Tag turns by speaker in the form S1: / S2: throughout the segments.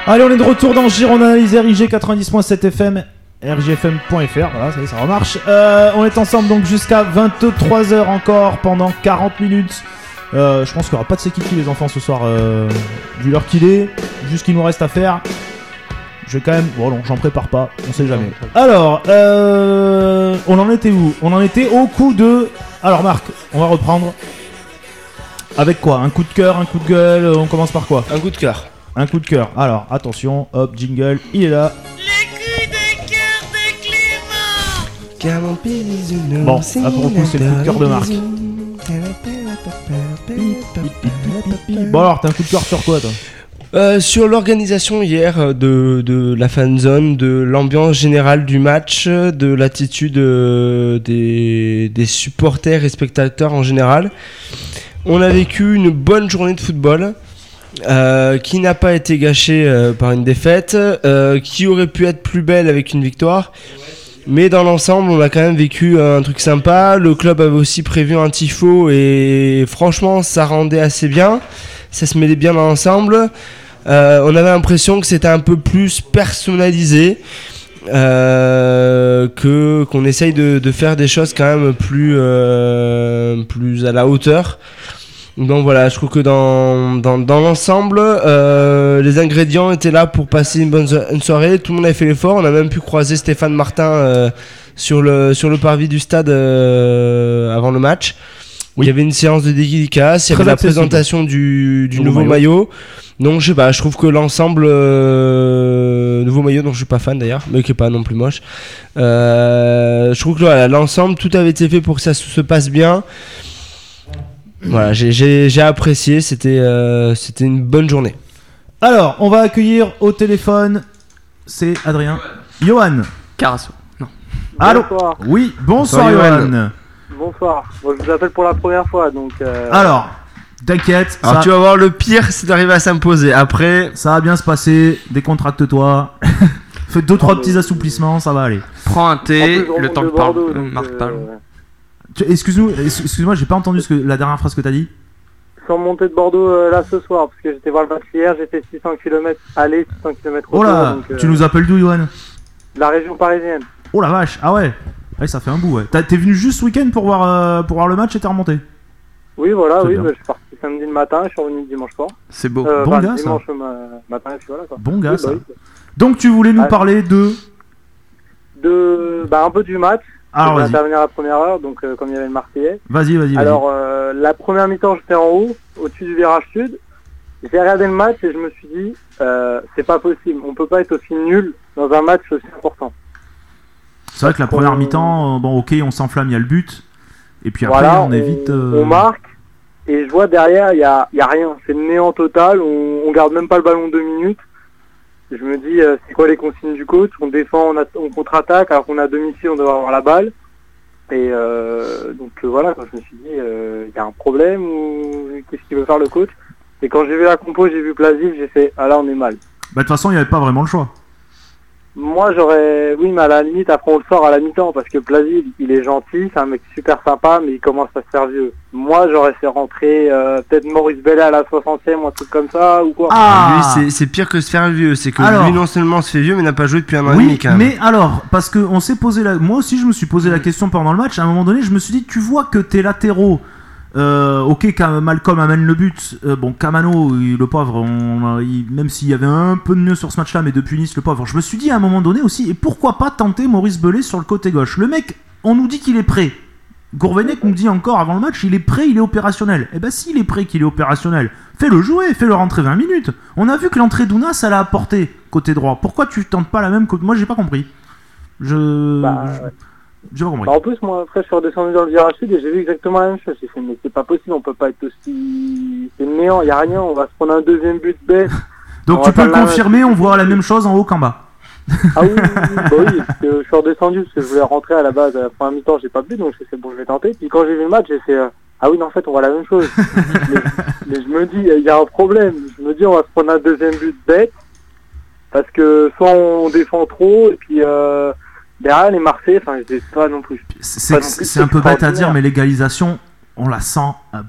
S1: Allez, on est de retour dans Giron Analyse RIG 90.7 FM, rgfm.fr, voilà, ça y est, ça remarche. On est ensemble donc jusqu'à 23h encore pendant 40 minutes. Je pense qu'il n'y aura pas de séquiki les enfants ce soir, vu l'heure qu'il est, vu ce qu'il nous reste à faire. Je vais quand même... Bon non, j'en prépare pas, on sait jamais. Alors, on en était où ? On en était au coup de... Alors Marc, on va reprendre. Avec quoi ? Un coup de cœur, un coup de gueule, on commence par quoi ?
S2: Un coup de cœur.
S1: Un coup de cœur. Alors, attention, hop, jingle, il est là.
S3: Le coup de cœur de Clément.
S1: Bon, là pour le coup, c'est le coup de cœur de Marc. Bon alors, t'as un coup de cœur sur quoi, toi ?
S2: Sur l'organisation hier de la fanzone, de l'ambiance générale du match, de l'attitude des supporters et spectateurs en général. On a vécu une bonne journée de football qui n'a pas été gâchée par une défaite, qui aurait pu être plus belle avec une victoire. Mais dans l'ensemble, on a quand même vécu un truc sympa. Le club avait aussi prévu un tifo et franchement, ça rendait assez bien. Ça se mêlait bien dans l'ensemble. On avait l'impression que c'était un peu plus personnalisé, qu'on essaye de faire des choses quand même plus à la hauteur. Donc voilà, je trouve que dans l'ensemble, les ingrédients étaient là pour passer une soirée. Tout le monde avait fait l'effort. On a même pu croiser Stéphane Martin sur le parvis du stade avant le match. Oui. Il y avait une séance de dédicace, il y avait la présentation du nouveau maillot. Donc je sais pas, je trouve que l'ensemble nouveau maillot dont je suis pas fan d'ailleurs, mais qui est pas non plus moche. Je trouve que voilà, l'ensemble, tout avait été fait pour que ça se passe bien. Voilà, j'ai apprécié, c'était une bonne journée.
S1: Alors, on va accueillir au téléphone, c'est Adrien. Johan.
S4: Carasso. Non.
S1: Allô.
S5: Bonsoir.
S1: Oui, bonsoir Johan.
S5: Bonsoir. Bon, je vous appelle pour la première fois, donc...
S1: Alors, t'inquiète.
S2: Alors tu vas voir, le pire, c'est d'arriver à s'imposer. Après...
S1: Ça va bien se passer, décontracte-toi. Fais 2-3 petits assouplissements, ça va aller.
S4: Prends un thé,
S5: En plus,
S4: le temps que Marc parle.
S1: Excuse-moi, j'ai pas entendu la dernière phrase que t'as dit.
S5: Je suis remonté de Bordeaux là ce soir, parce que j'étais voir le match hier, j'ai fait 600 km aller, 600 km retour.
S1: Oh là,
S5: donc,
S1: tu nous appelles d'où, Johan ?
S5: La région parisienne.
S1: Oh la vache, ah ouais. Ouais, ça fait un bout, ouais. T'es venu juste ce week-end pour voir le match et t'es remonté ?
S5: Oui, voilà,
S1: c'est
S5: oui,
S1: bien.
S5: Je suis parti samedi le matin, je suis revenu dimanche soir.
S4: C'est beau.
S1: Bon gars, ça.
S5: Dimanche matin, et puis voilà quoi.
S1: Bon gars,
S5: Oui,
S1: ça.
S5: oui.
S1: Donc tu voulais nous parler de...
S5: Un peu du match.
S1: Alors
S5: Je vais
S1: vas-y,
S5: intervenir à la première heure, donc comme il y avait le Marseillais.
S1: vas-y.
S5: Alors, la première mi-temps, j'étais en haut, au-dessus du virage sud. J'ai regardé le match et je me suis dit, c'est pas possible, on peut pas être aussi nul dans un match aussi important.
S1: C'est vrai que la première mi-temps, bon ok, on s'enflamme, il y a le but. Et puis après,
S5: Voilà,
S1: on est vite...
S5: On marque, et je vois derrière, il y a rien. C'est le néant total, on garde même pas le ballon 2 minutes. Je me dis, c'est quoi les consignes du coach ? On défend, on contre-attaque, alors qu'on a domicile, on doit avoir la balle. Et donc voilà, quand je me suis dit, il y a un problème ou qu'est-ce qu'il veut faire le coach ? Et quand j'ai vu la compo, j'ai vu Plasif, j'ai fait, ah là on est mal.
S1: Bah de toute façon, il n'y avait pas vraiment le choix.
S5: Moi j'aurais, oui mais à la limite, après on le sort à la mi-temps, parce que Plasif, il est gentil, c'est un mec super sympa, mais il commence à se faire vieux. Moi j'aurais fait rentrer peut-être Maurice Bellet à la 60e ou un truc comme ça, ou quoi.
S2: Lui, c'est pire que se faire vieux. C'est que
S1: Alors,
S2: lui, non seulement se fait vieux, mais n'a pas joué depuis un an et demi
S1: oui,
S2: quand même.
S1: mais alors, parce que on s'est posé moi aussi je me suis posé la question pendant le match, à un moment donné je me suis dit, tu vois que tes latéraux, ok, Malcolm amène le but, bon Camano, le pauvre, même s'il y avait un peu de mieux sur ce match là, mais depuis Nice, le pauvre, je me suis dit à un moment donné aussi, et pourquoi pas tenter Maurice Bellet sur le côté gauche. Le mec, on nous dit qu'il est prêt. Gourvenec nous dit encore avant le match, il est prêt, il est opérationnel. Eh ben s'il est prêt, qu'il est opérationnel, fais-le jouer, fais-le rentrer 20 minutes. On a vu que l'entrée d'Ounas, ça l'a apporté côté droit. Pourquoi tu tentes pas la même côté ? Moi j'ai pas compris. J'ai pas compris.
S5: En plus, moi, après, je suis redescendu dans le virage sud et j'ai vu exactement la même chose. J'ai fait, mais c'est pas possible, on peut pas être aussi... C'est néant, il y a rien, on va se prendre un deuxième but bête.
S1: Donc tu peux le confirmer, on voit la même chose en haut qu'en bas.
S5: Ah oui, parce que je suis redescendu parce que je voulais rentrer à la base à la première mi-temps, j'ai pas bu, donc j'ai fait bon, je vais tenter. Puis quand j'ai vu le match, j'ai fait ah oui, non, en fait, on voit la même chose. mais je me dis, il y a un problème. Je me dis, on va se prendre un deuxième but bête parce que soit on défend trop et puis derrière les Marseillais, je sais pas non plus.
S1: C'est un peu bête à dire, mais l'égalisation, on la sent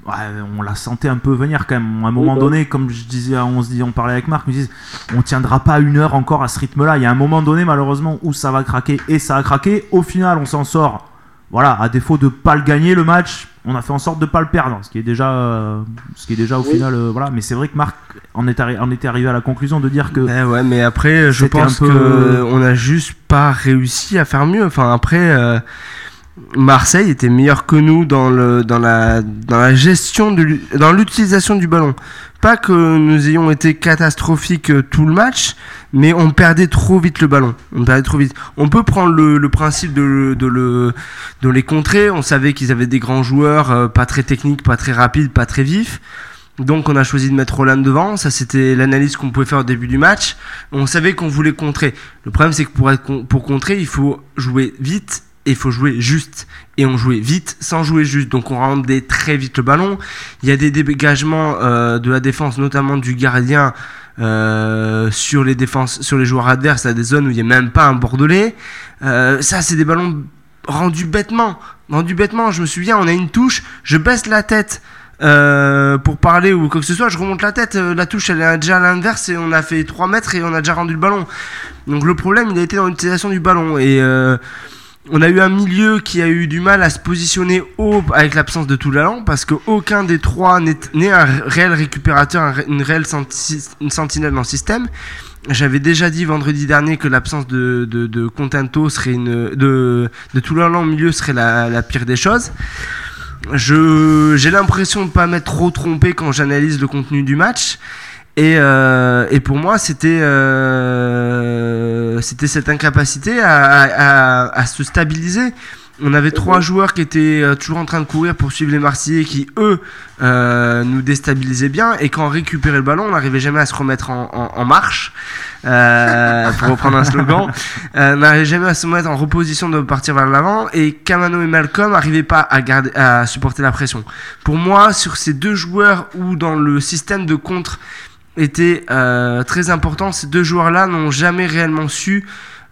S1: on la sentait un peu venir quand même. À un moment donné, comme je disais, on parlait avec Marc, on disait, on tiendra pas 1 heure encore à ce rythme-là. Il y a un moment donné, malheureusement, où ça va craquer, et ça a craqué. Au final, on s'en sort. Voilà, à défaut de pas le gagner le match, on a fait en sorte de pas le perdre, ce qui est déjà au final, voilà. Mais c'est vrai que Marc en était arrivé à la conclusion de dire que.
S2: Ouais, mais après, je
S1: c'était
S2: pense
S1: un peu-
S2: que on a juste pas réussi à faire mieux. Enfin, après, Marseille était meilleur que nous dans la gestion dans l'utilisation du ballon. Pas que nous ayons été catastrophiques tout le match, mais on perdait trop vite le ballon. On peut prendre le principe de les contrer. On savait qu'ils avaient des grands joueurs, pas très techniques, pas très rapides, pas très vifs. Donc on a choisi de mettre Roland devant. Ça, c'était l'analyse qu'on pouvait faire au début du match. On savait qu'on voulait contrer. Le problème, c'est que pour contrer, il faut jouer vite et il faut jouer juste. Et on jouait vite sans jouer juste. Donc on rendait très vite le ballon. Il y a des dégagements de la défense, notamment du gardien, sur les joueurs adverses, à des zones où il n'y a même pas un Bordelais. Ça, c'est des ballons rendus bêtement. Je me souviens, on a une touche, je baisse la tête pour parler ou quoi que ce soit, je remonte la tête, la touche elle est déjà à l'inverse et on a fait 3 mètres et on a déjà rendu le ballon. Donc le problème, il a été dans l'utilisation du ballon. Et on a eu un milieu qui a eu du mal à se positionner haut avec l'absence de Toulalan, parce qu'aucun des trois n'est un réel récupérateur, une réelle sentinelle dans le système. J'avais déjà dit vendredi dernier que l'absence de Contento serait de Toulalan au milieu serait la pire des choses. J'ai l'impression de ne pas m'être trop trompé quand j'analyse le contenu du match. Et pour moi, c'était cette incapacité à se stabiliser. On avait 3 joueurs qui étaient toujours en train de courir pour suivre les Marseillais qui, eux, nous déstabilisaient bien. Et quand on récupérait le ballon, on n'arrivait jamais à se remettre en marche, pour reprendre un slogan. On n'arrivait jamais à se mettre en reposition de partir vers l'avant. Et Kamano et Malcolm n'arrivaient pas à supporter la pression. Pour moi, sur ces 2 joueurs où dans le système de contre était très important, ces 2 joueurs-là n'ont jamais réellement su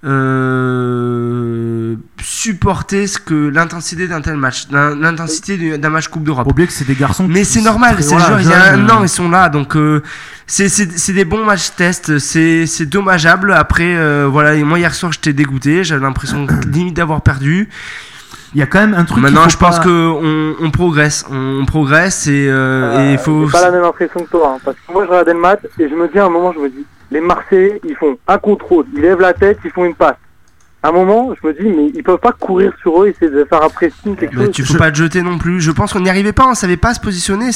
S2: supporter l'intensité d'un tel match, l'intensité d'un match Coupe d'Europe.
S1: Faut oublier que c'est des garçons.
S2: Mais c'est normal, ces joueurs, il y a un an, ils sont là, donc c'est des bons matchs test, c'est dommageable. Après, voilà, et moi hier soir j'étais dégoûté, j'avais l'impression limite d'avoir perdu.
S1: Il y a quand même un truc.
S2: Maintenant, je pense que on progresse et il faut.
S5: J'ai pas la même impression que toi, hein, parce que moi je regardais le match et je me dis à un moment, les Marseillais, ils font un contrôle, ils lèvent la tête, ils font une passe. À un moment, je me dis, mais ils peuvent pas courir sur eux, essayer de faire un pressing, quelque chose.
S2: Tu peux pas te jeter non plus. Je pense qu'on n'y arrivait pas, on savait pas se positionner.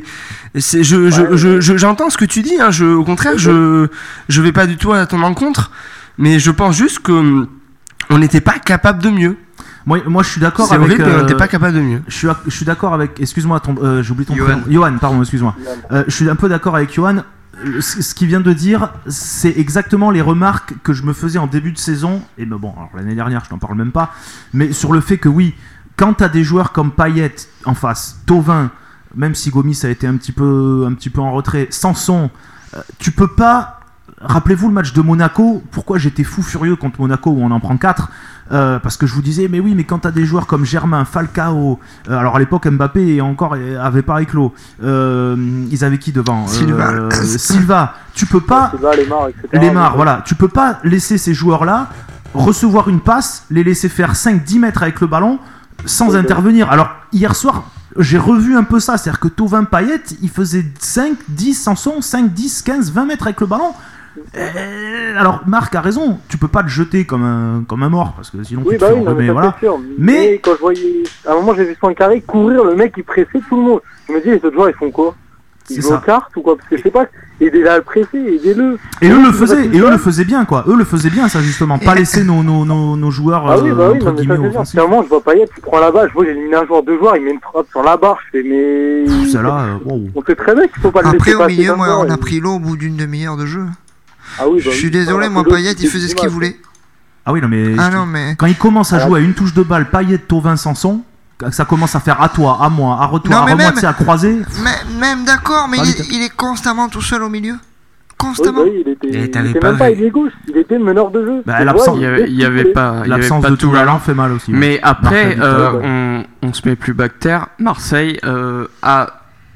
S2: J'entends ce que tu dis. Hein, au contraire, je vais pas du tout à ton encontre, mais je pense juste que on n'était pas capable de mieux.
S1: Moi, je suis d'accord
S2: c'est
S1: avec.
S2: C'est vrai qu'on n'était pas capable de mieux.
S1: Je suis d'accord avec. Excuse-moi, j'ai oublié ton prénom. Johan, pardon, excuse-moi. Je suis un peu d'accord avec Johan. Ce qu'il vient de dire, c'est exactement les remarques que je me faisais en début de saison. Et ben bon, alors l'année dernière, je n'en parle même pas. Mais sur le fait que oui, quand tu as des joueurs comme Payet en face, Thauvin, même si Gomis a été un petit peu en retrait, Sanson, tu peux pas. Rappelez-vous le match de Monaco. Pourquoi j'étais fou furieux contre Monaco où on en prend 4 parce que je vous disais, mais oui, mais quand t'as des joueurs comme Germain, Falcao, alors à l'époque Mbappé encore avait pas éclos, ils avaient qui devant Silva. Tu peux pas.
S5: Silva,
S1: Lemar, voilà. Tu peux pas laisser ces joueurs-là recevoir une passe, les laisser faire 5-10 mètres avec le ballon sans intervenir. Alors hier soir, j'ai revu un peu ça, c'est-à-dire que Thauvin, Payet, ils faisaient 5, 10, Sanson, 5, 10, 15, 20 mètres avec le ballon. Alors Marc a raison, tu peux pas te jeter comme un mort parce que sinon tu te fais enrhumer, voilà.
S5: Mais quand je voyais, à un moment j'ai vu Poincaré courir, le mec il pressait tout le monde. Je me dis, les autres joueurs ils font quoi? Ils vont aux cartes ou quoi? Parce que je sais pas, aidez-le à le presser, aidez-le.
S1: Et eux le faisaient bien quoi. Eux le faisaient bien ça justement, pas laisser nos joueurs entre guillemets offensifs.
S5: À un moment je vois Payet, il prend la balle, je vois j'élimine un joueur, 2 joueurs, il met une frappe sur la barre, je fais mais. On sait très bien qu'il faut pas le laisser.
S6: Après au milieu, moi on a pris l'eau au bout d'une demi-heure de jeu. Je suis désolé, moi Payet il faisait ce qu'il voulait.
S1: Ah oui, non mais quand il commence à jouer à une touche de balle, Payet, Thauvin, Sanson, ça commence à faire à toi, à moi, à retour, à remoitié, à croiser.
S6: Même d'accord, mais il est constamment tout seul au milieu. Constamment.
S5: Oui, il était même pas ailier gauche, il était meneur de jeu.
S4: Il y avait pas
S1: l'absence de Toulalan fait mal aussi.
S4: Mais après, on se met plus bas que terre. Marseille a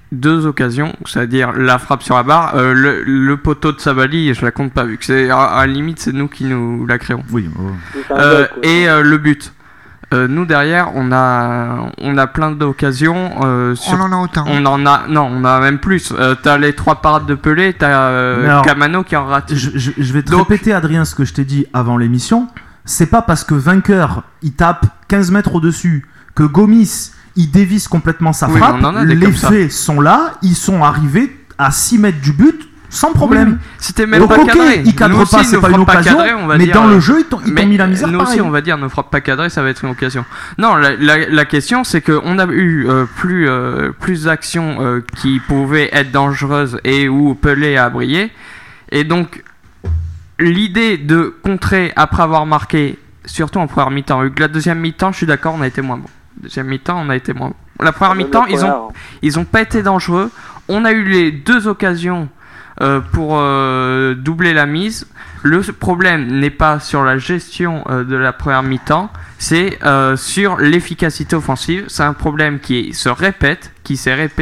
S4: 2 occasions, c'est-à-dire la frappe sur la barre, le poteau de Sabali, je la compte pas vu que c'est à la limite c'est nous qui nous la créons.
S1: Oui.
S4: Et le but. Nous derrière, on a plein d'occasions.
S6: On en a autant.
S4: On a même plus. T'as les 3 parades de Pelé, t'as Camano qui en rate.
S1: Je vais te répéter, Adrien, ce que je t'ai dit avant l'émission. C'est pas parce que vainqueur, il tape 15 mètres au-dessus, que Gomis, il dévisse complètement sa frappe. Les faits sont là, ils sont arrivés à 6 mètres du but. Sans problème.
S4: Oui, c'était même pas cadré.
S1: Il cadre pas, c'est pas une occasion. Mais dans le jeu, ils t'ont mis la misère.
S4: Nous aussi, on va dire, nos frappes pas cadrées, ça va être une occasion. Non, la question, c'est qu'on a eu plus d'actions qui pouvaient être dangereuses et où Pelé a brillé. Et donc, l'idée de contrer après avoir marqué, surtout en première mi-temps, vu que la deuxième mi-temps, je suis d'accord, on a été moins bon. Deuxième mi-temps, on a été moins bon. La première mi-temps, ils ont pas été dangereux. On a eu les 2 occasions. Pour doubler la mise. Le problème n'est pas sur la gestion de la première mi-temps, c'est sur l'efficacité offensive. C'est un problème qui se répète, qui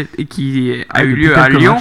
S4: a eu lieu à Lyon,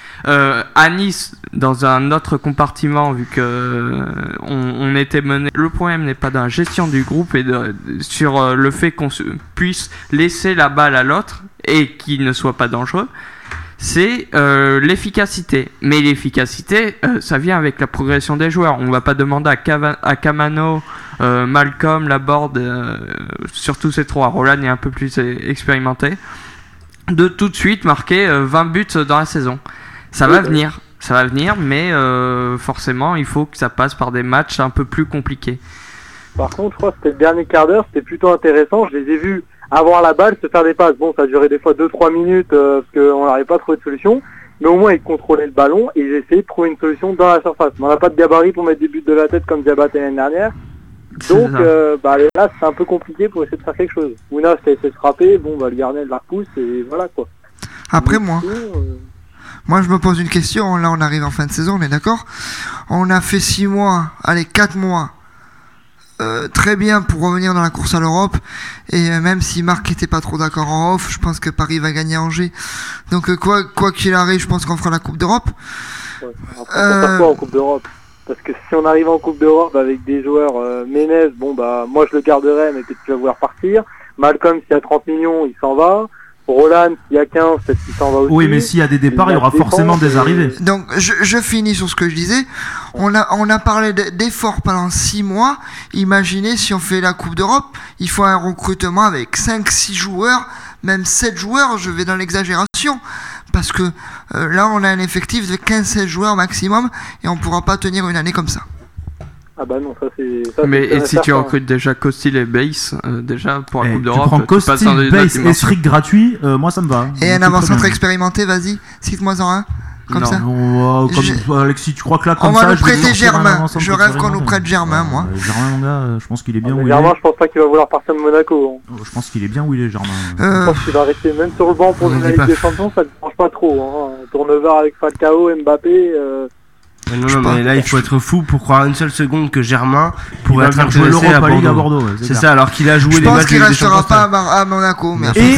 S4: à Nice, dans un autre compartiment, vu que on était mené. Le problème n'est pas dans la gestion du groupe et sur le fait qu'on puisse laisser la balle à l'autre et qu'il ne soit pas dangereux. C'est l'efficacité. Mais l'efficacité, ça vient avec la progression des joueurs. On ne va pas demander à Camano, Malcolm, Laborde, surtout ces 3, Roland est un peu plus expérimenté, de tout de suite marquer 20 buts dans la saison. Ça va venir, mais forcément, il faut que ça passe par des matchs un peu plus compliqués.
S5: Par contre, je crois que c'était le dernier quart d'heure, c'était plutôt intéressant. Je les ai vus avoir la balle, se faire des passes. Bon, ça a duré des fois 2-3 minutes parce qu'on n'arrivait pas à trouver de solution. Mais au moins, ils contrôlaient le ballon et ils essayaient de trouver une solution dans la surface. Mais on n'a pas de gabarit pour mettre des buts de la tête comme Diabaté l'année dernière. Donc là, c'est un peu compliqué pour essayer de faire quelque chose. Ounas qui a essayé de frapper, le gardien la repousse et voilà quoi.
S6: Après, moi, je me pose une question. Là, on arrive en fin de saison, on est d'accord ? On a fait 6 mois, 4 mois. Très bien pour revenir dans la course à l'Europe et même si Marc était pas trop d'accord en off, je pense que Paris va gagner à Angers, donc quoi qu'il arrive, je pense qu'on fera la Coupe d'Europe.
S5: Après, on faire quoi en Coupe d'Europe ? Parce que si on arrive en Coupe d'Europe avec des joueurs Ménez, moi je le garderai, mais peut-être qu'il va vouloir partir. Malcolm, s'il y a 30 millions, il s'en va. Roland, s'il y a 15, peut-être qu'il s'en va aussi.
S1: Oui, mais s'il y a des départs, il y aura forcément des arrivées.
S6: Donc, je finis sur ce que je disais. On a parlé d'efforts pendant 6 mois. Imaginez si on fait la Coupe d'Europe, il faut un recrutement avec 5-6 joueurs, même 7 joueurs, je vais dans l'exagération. Parce que là, on a un effectif de 15-16 joueurs maximum et on ne pourra pas tenir une année comme ça.
S5: Ah bah non, ça c'est...
S4: Mais et si tu recrutes déjà Costil et Base, déjà pour la Coupe d'Europe,
S1: tu prends Costil, Base et Strick gratuit, moi ça me va.
S6: Et un avant-centre expérimenté, vas-y, cite-moi en un. Comme ça.
S1: Alexis, tu crois que là, comme
S6: on
S1: ça,
S6: va nous prêter Germain. Je rêve qu'on nous prête Germain, moi.
S1: Germain, mon gars, je pense qu'il est bien où il est.
S5: Germain, je pense pas qu'il va vouloir partir de Monaco.
S1: Je pense qu'il est bien où il est, Germain.
S5: Je pense qu'il va rester même sur le banc pour la Ligue des Champions, ça ne change pas trop. Tournevard avec Falcao, Mbappé.
S2: Non, mais là il faut être fou pour croire une seule seconde que Germain pourrait être intéressé à Bordeaux.
S1: C'est
S2: ça, alors qu'il a joué
S6: les matchs de Ligue des Champions. Je pense qu'il restera pas à Monaco.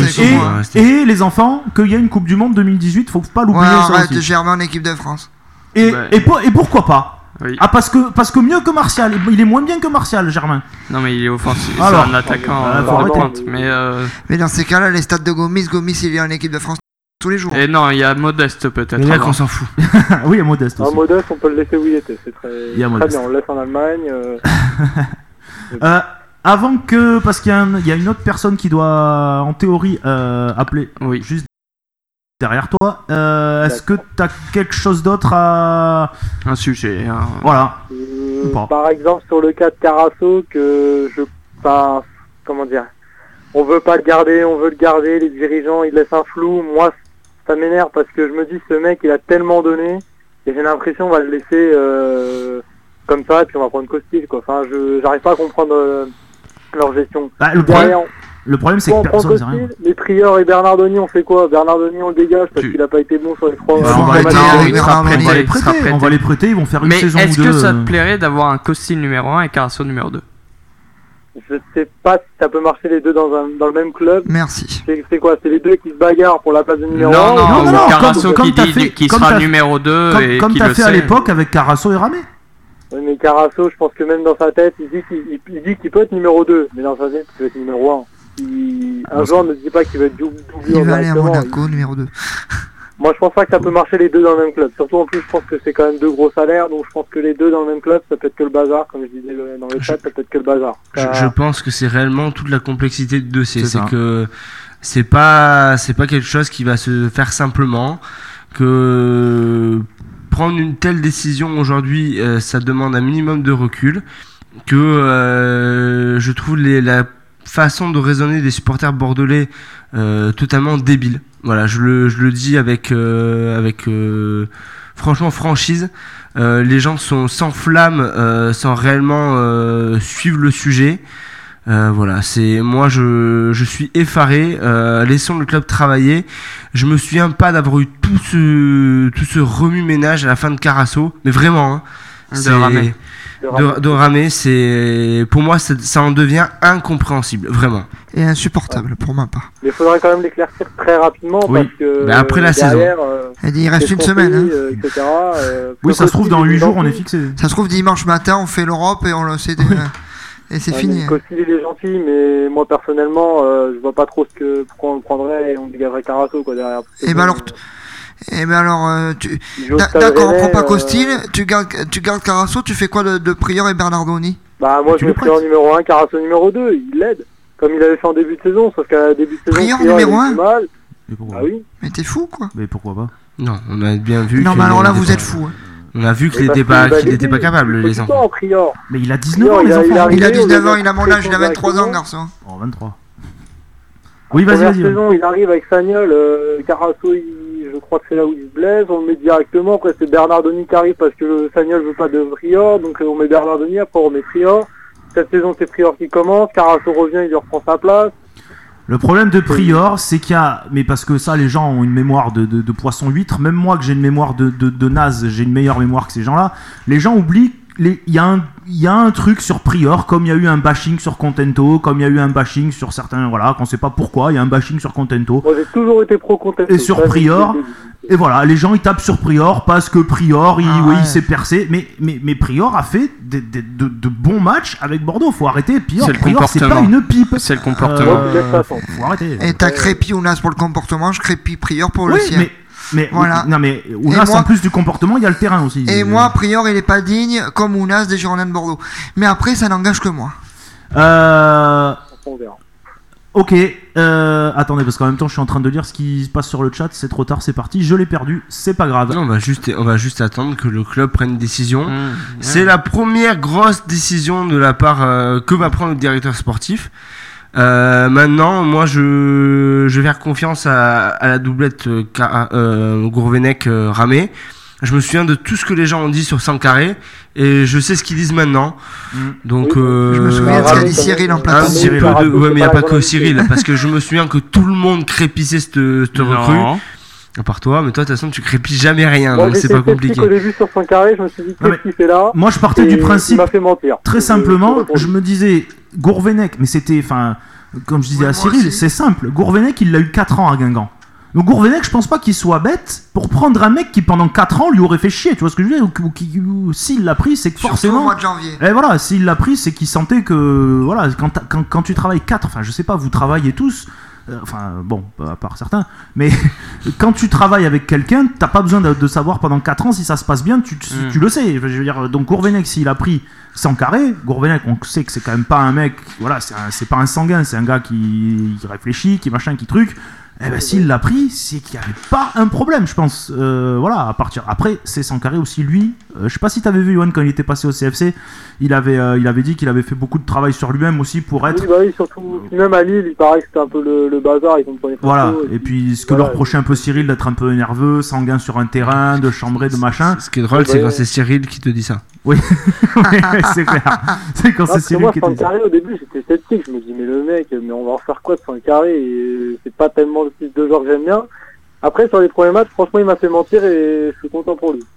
S1: Et les enfants, qu'il y a une Coupe du Monde 2018, faut pas l'oublier.
S6: Arrête, Germain en équipe de France.
S1: Et pourquoi pas?
S4: Oui.
S1: Ah, parce que mieux que Martial, il est moins bien que Martial, Germain.
S4: Non, mais il est offensif, c'est un attaquant de pointe.
S6: Mais dans ces cas-là, les stats de Gomis, il est en équipe de France tous les jours.
S4: Et non, il y a Modeste peut-être.
S2: Mais là qu'on s'en fout.
S1: Oui, il y a Modeste aussi.
S5: Modeste, on peut le laisser où il était, c'est très bien, on le laisse en Allemagne.
S1: Avant que, parce qu'il y a une autre personne qui doit, en théorie, appeler juste derrière toi. Est-ce que tu as quelque chose d'autre à...
S4: Un sujet.
S1: Voilà.
S5: Par exemple, sur le cas de Carasso, comment dire, on veut pas le garder, on veut le garder, les dirigeants ils laissent un flou. Moi, ça m'énerve parce que je me dis, ce mec il a tellement donné et j'ai l'impression on va le laisser comme ça et puis on va prendre Costil, quoi. Enfin, j'arrive pas à comprendre leur gestion.
S1: Le problème c'est que personne sait rien.
S5: Les Trieurs et Bernardoni, on fait quoi? Bernardoni on le dégage parce qu'il a pas été bon sur les 3
S1: on va les prêter, ils vont faire une saison ou deux.
S4: Mais est-ce que ça te plairait d'avoir un Costil numéro 1 et Carasso numéro 2?
S5: Je sais pas si ça peut marcher les deux dans le même club.
S6: Merci.
S5: C'est quoi? C'est les deux qui se bagarrent pour la place de numéro 1?
S4: Non, Carasso
S1: comme
S4: qui
S1: t'as
S4: dit
S1: fait-
S4: qu'il
S1: comme
S4: sera
S1: t'as fait-
S4: numéro 2 et
S1: Comme
S4: qui
S1: t'as
S4: le
S1: fait
S4: sait.
S1: à l'époque avec Carasso et Ramé.
S5: Oui, mais Carasso, je pense que même dans sa tête, il dit qu'il peut être numéro 2, mais dans sa tête, il peut être numéro 1. Un joueur ne dit pas qu'il va être doublé
S6: Il va aller à
S5: directement.
S6: Monaco, numéro 2.
S5: Moi, je pense pas que ça peut marcher les deux dans le même club. Surtout en plus, je pense que c'est quand même deux gros salaires, donc je pense que les deux dans le même club, ça peut être que le bazar, comme je disais dans le chat, ça peut être que le bazar.
S2: Je pense que c'est réellement toute la complexité du dossier.
S1: C'est
S2: C'est
S1: ça.
S2: que c'est pas quelque chose qui va se faire simplement. Que prendre une telle décision aujourd'hui, ça demande un minimum de recul. Que je trouve la façon de raisonner des supporters bordelais totalement débile. Voilà, je le dis avec franchement franchise. Les gens s'enflamment sans réellement suivre le sujet. Voilà, je suis effaré. Laissons le club travailler. Je me souviens pas d'avoir eu tout ce remue-ménage à la fin de Carasso, mais vraiment, hein, de Ramé, c'est pour moi ça en devient incompréhensible, vraiment.
S6: Et insupportable pour ma part.
S5: Mais il faudrait quand même l'éclaircir très rapidement,
S1: Oui.
S5: parce que
S2: Mais après la
S5: derrière,
S6: Il reste une semaine. Hein.
S5: etc.
S1: Oui, ça se trouve dans 8 jours, on est fixé.
S6: Ça se trouve dimanche matin, on fait l'Europe et on le sait. Et c'est fini.
S5: Costil, il est gentil, mais moi personnellement, je vois pas trop pourquoi on le prendrait et on dégagerait Carasso quoi derrière.
S6: Et ben alors,
S5: Il joue au Stade
S6: d'accord, on
S5: Rennais,
S6: prend pas Costil, tu gardes Carasso, tu fais quoi de Prieur et Bernardoni?
S5: Bah moi
S1: tu
S5: je
S1: les
S5: le prends en numéro 1, Carasso numéro 2, il l'aide. Comme il avait fait en début de saison, sauf qu'à début de saison,
S6: Prieur
S5: il a
S6: numéro
S5: eu
S6: 1?
S5: du mal.
S1: Mais pourquoi,
S5: Ah oui.
S6: Mais t'es fou quoi.
S1: mais pourquoi pas?
S2: Non, on a bien vu.
S6: Non,
S2: que
S6: mais alors là,
S2: il
S6: vous
S2: était
S6: êt
S2: pas-
S6: fous. Hein.
S2: On a vu qu'il
S5: Mais
S2: n'était
S5: parce
S2: pas,
S5: qu'il
S2: qu'il
S5: va
S2: était pas
S5: l'aider,
S2: capable,
S5: il faut
S2: les
S5: tout le
S2: enfants.
S5: temps, Prior.
S1: Mais il a 19 ans,
S5: Il
S1: les
S5: a-
S1: enfants.
S6: Il a
S5: on
S6: 19
S5: le
S6: ans,
S5: met
S6: il a mon âge, il a 23 ans, garçon.
S1: Oh, 23. Oui, vas-y,
S5: Première
S1: vas-y.
S5: saison, il arrive avec Sagnol, Carasso, je crois que c'est là où il se blesse, on le met directement, après c'est Bernardoni qui arrive parce que le Sagnol veut pas de Prior, donc on met Bernardoni, après on met Prior. Cette saison c'est Prior qui commence, Carasso revient, il lui reprend sa place.
S1: Le problème de Prior, c'est qu'il y a... Mais parce que ça, les gens ont une mémoire de poisson huître. Même moi, que j'ai une mémoire de naze, j'ai une meilleure mémoire que ces gens-là. Les gens oublient... Il y a un truc sur Prior, comme il y a eu un bashing sur Contento, comme il y a eu un bashing sur certains... Voilà, qu'on sait pas pourquoi, il y a un bashing sur Contento.
S5: Moi j'ai toujours été pro-Contento.
S1: Et sur Prior, et voilà, les gens ils tapent sur Prior parce que Prior, il s'est percé. Mais Prior a fait de bons matchs avec Bordeaux. Faut arrêter.
S4: C'est le
S1: Prior, c'est pas
S4: comportement.
S1: une pipe.
S4: C'est le comportement.
S1: Faut arrêter.
S6: Et t'as crépi Ounas pour le comportement, je crépi Prieur pour le
S1: Oui,
S6: sien.
S1: mais
S6: Voilà.
S1: non mais Ounas,
S6: moi-
S1: en plus du comportement, il y a le terrain aussi.
S6: Et moi, Prieur, il est pas digne comme Ounas des Girondins de Bordeaux. Mais après, ça n'engage que moi.
S5: On verra.
S1: Ok, attendez, parce qu'en même temps, je suis en train de lire ce qui se passe sur le chat. C'est trop tard, c'est parti. Je l'ai perdu, c'est pas grave.
S2: Non, on va juste attendre que le club prenne une décision.
S4: Mmh.
S2: C'est la première grosse décision de la part que va prendre le directeur sportif. Maintenant, moi, je vais faire confiance à la doublette Gourvenec-Ramé. Je me souviens de tout ce que les gens ont dit sur Sankaré et je sais ce qu'ils disent maintenant. Donc,
S5: Oui,
S6: Je me souviens de ce qu'a dit Cyril en
S2: hein,
S6: plateau.
S2: Cyril,
S5: Ramé,
S2: ouais, mais il n'y a
S5: c'est
S2: pas
S5: pas
S2: que
S5: la
S2: Cyril, parce que je me souviens que tout le monde crépissait cette recrue.
S4: Non.
S2: À part toi, mais toi, de toute façon, tu crépis jamais rien,
S5: Moi
S2: donc c'est
S5: j'étais
S2: pas
S5: sceptique
S2: compliqué.
S5: au début sur son carré, je me suis dit
S1: Non,
S5: qu'est-ce qu'il fait là.
S1: Moi, je partais
S5: Et
S1: du
S5: il
S1: principe,
S5: m'a fait mentir.
S1: très
S5: Je
S1: simplement,
S5: réponds.
S1: je me disais, Gourvenec, mais c'était, enfin, comme je disais
S6: Ouais,
S1: à
S6: moi
S1: Cyril,
S6: aussi.
S1: c'est simple. Gourvenec, il l'a eu 4 ans à Guingamp. Donc Gourvenec, je pense pas qu'il soit bête pour prendre un mec qui pendant 4 ans lui aurait fait chier, tu vois ce que je veux dire, ou s'il l'a pris, c'est que
S6: Surtout au
S1: forcément...
S6: mois de janvier.
S1: Et voilà, s'il l'a pris, c'est qu'il sentait que, voilà, quand tu travailles 4, enfin je sais pas, vous travaillez tous, enfin bon, à part certains, mais quand tu travailles avec quelqu'un, t'as pas besoin de savoir pendant 4 ans si ça se passe bien, tu le sais, je veux dire, donc Gourvenec, s'il a pris 100 carrés, Gourvenec, on sait que c'est quand même pas un mec, voilà, c'est pas un sanguin, c'est un gars qui réfléchit, qui machin, qui truc. Eh ben, s'il l'a pris, c'est qu'il n'y avait pas un problème, je pense. Voilà, à partir. Après, c'est Sankaré aussi, lui. Je sais pas si tu avais vu, Yoann, quand il était passé au CFC, il avait dit qu'il avait fait beaucoup de travail sur lui-même aussi pour être.
S5: Oui, bah oui, surtout, puis même à Lille, il paraît que c'était un peu le bazar, ils comprenaient pas
S1: Voilà,
S5: trop,
S1: et puis ce que
S5: voilà.
S1: leur reprochait un peu Cyril d'être un peu nerveux, sanguin sur un terrain, de chambrer, de machin.
S2: Ce qui est drôle, c'est quand c'est Cyril qui te dit ça.
S1: Oui, c'est clair. C'est quand c'est
S5: Parce que
S1: Cyril
S5: moi,
S1: qui était.
S5: Sankaré, au début, j'étais sceptique. Je me dis, mais le mec, mais on va en faire quoi de Sankaré? Et c'est pas tellement le type de joueur que j'aime bien. Après, sur les premiers matchs, franchement, il m'a fait mentir et je suis content pour lui.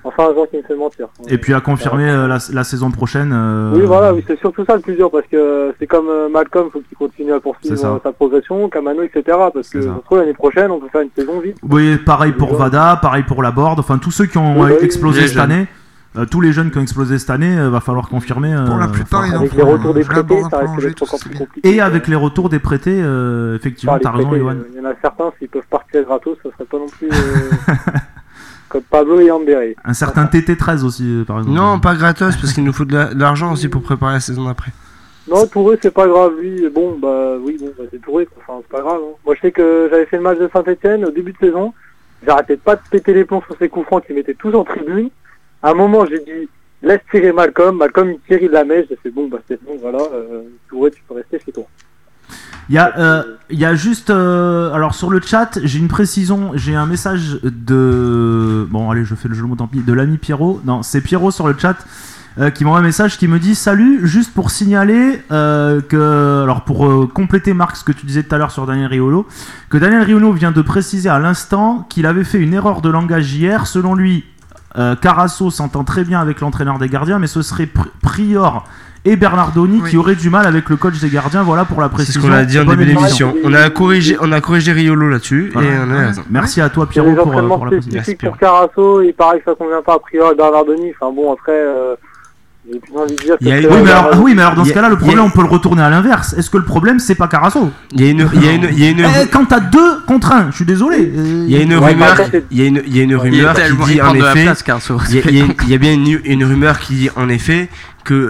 S5: Enfin, un joueur qui me fait mentir.
S1: Et puis à confirmer la saison prochaine.
S5: Oui, voilà, oui, c'est surtout ça le plus dur, parce que c'est comme Malcolm, faut qu'il continue à poursuivre sa progression, Kamano, etc. Parce que je trouve l'année prochaine, on peut faire une saison vite.
S1: Oui, pareil pour Vada, pareil pour Laborde, enfin tous ceux qui ont explosé cette année. Tous les jeunes qui ont explosé cette année, va falloir confirmer.
S6: Pour la plupart,
S5: avec les retours des prêtés, ça risque d'être encore plus compliqué.
S1: Et avec les retours des prêtés, effectivement, t'as raison, Yoann.
S5: Il y en a certains, s'ils peuvent partir gratos, ça serait pas non plus comme Pablo et Ambéré.
S1: Un certain TT13 aussi, par exemple.
S2: Non, pas gratos, parce qu'il nous faut de l'argent aussi pour préparer la saison d'après.
S5: Non, Touré, c'est pas grave. Lui, c'est Touré, enfin, c'est pas grave. Hein. Moi, je sais que j'avais fait le match de Saint-Etienne au début de saison. J'arrêtais pas de péter les plombs sur ses coups francs qui mettaient tous en tribune. À un moment, j'ai dit, laisse tirer Malcolm. Malcolm, il tire, il la met. J'ai fait, c'est bon, voilà. Touré, tu peux rester chez toi.
S1: Il y a juste... alors, sur le chat, j'ai une précision. J'ai un message de... Bon, allez, je fais le jeu de mots, tant pis. De l'ami Pierrot. Non, c'est Pierrot sur le chat qui m'envoie un message qui me dit « Salut, juste pour signaler que... Alors, pour compléter, Marc, ce que tu disais tout à l'heure sur Daniel Riolo, que Daniel Riolo vient de préciser à l'instant qu'il avait fait une erreur de langage hier. Selon lui... Carasso s'entend très bien avec l'entraîneur des gardiens, mais ce serait Prior et Bernardoni qui auraient du mal avec le coach des gardiens. Voilà pour la précision.
S2: C'est ce qu'on a dit en début d'émission. On a corrigé Riolo là-dessus. Voilà. Et on a raison.
S1: Merci à toi, Pierrot, pour la précision.
S5: Pour Carasso, il paraît que ça convient pas à Prior et Bernardoni. Enfin bon, après... J'ai plus envie de dire
S1: oui, mais alors dans ce cas-là, le problème, on peut le retourner à l'inverse. Est-ce que le problème, c'est pas Carasso ? Quand t'as 2 contre 1, je suis désolé.
S2: Il y a une rumeur qui dit en effet. Il y a bien une rumeur qui dit en effet que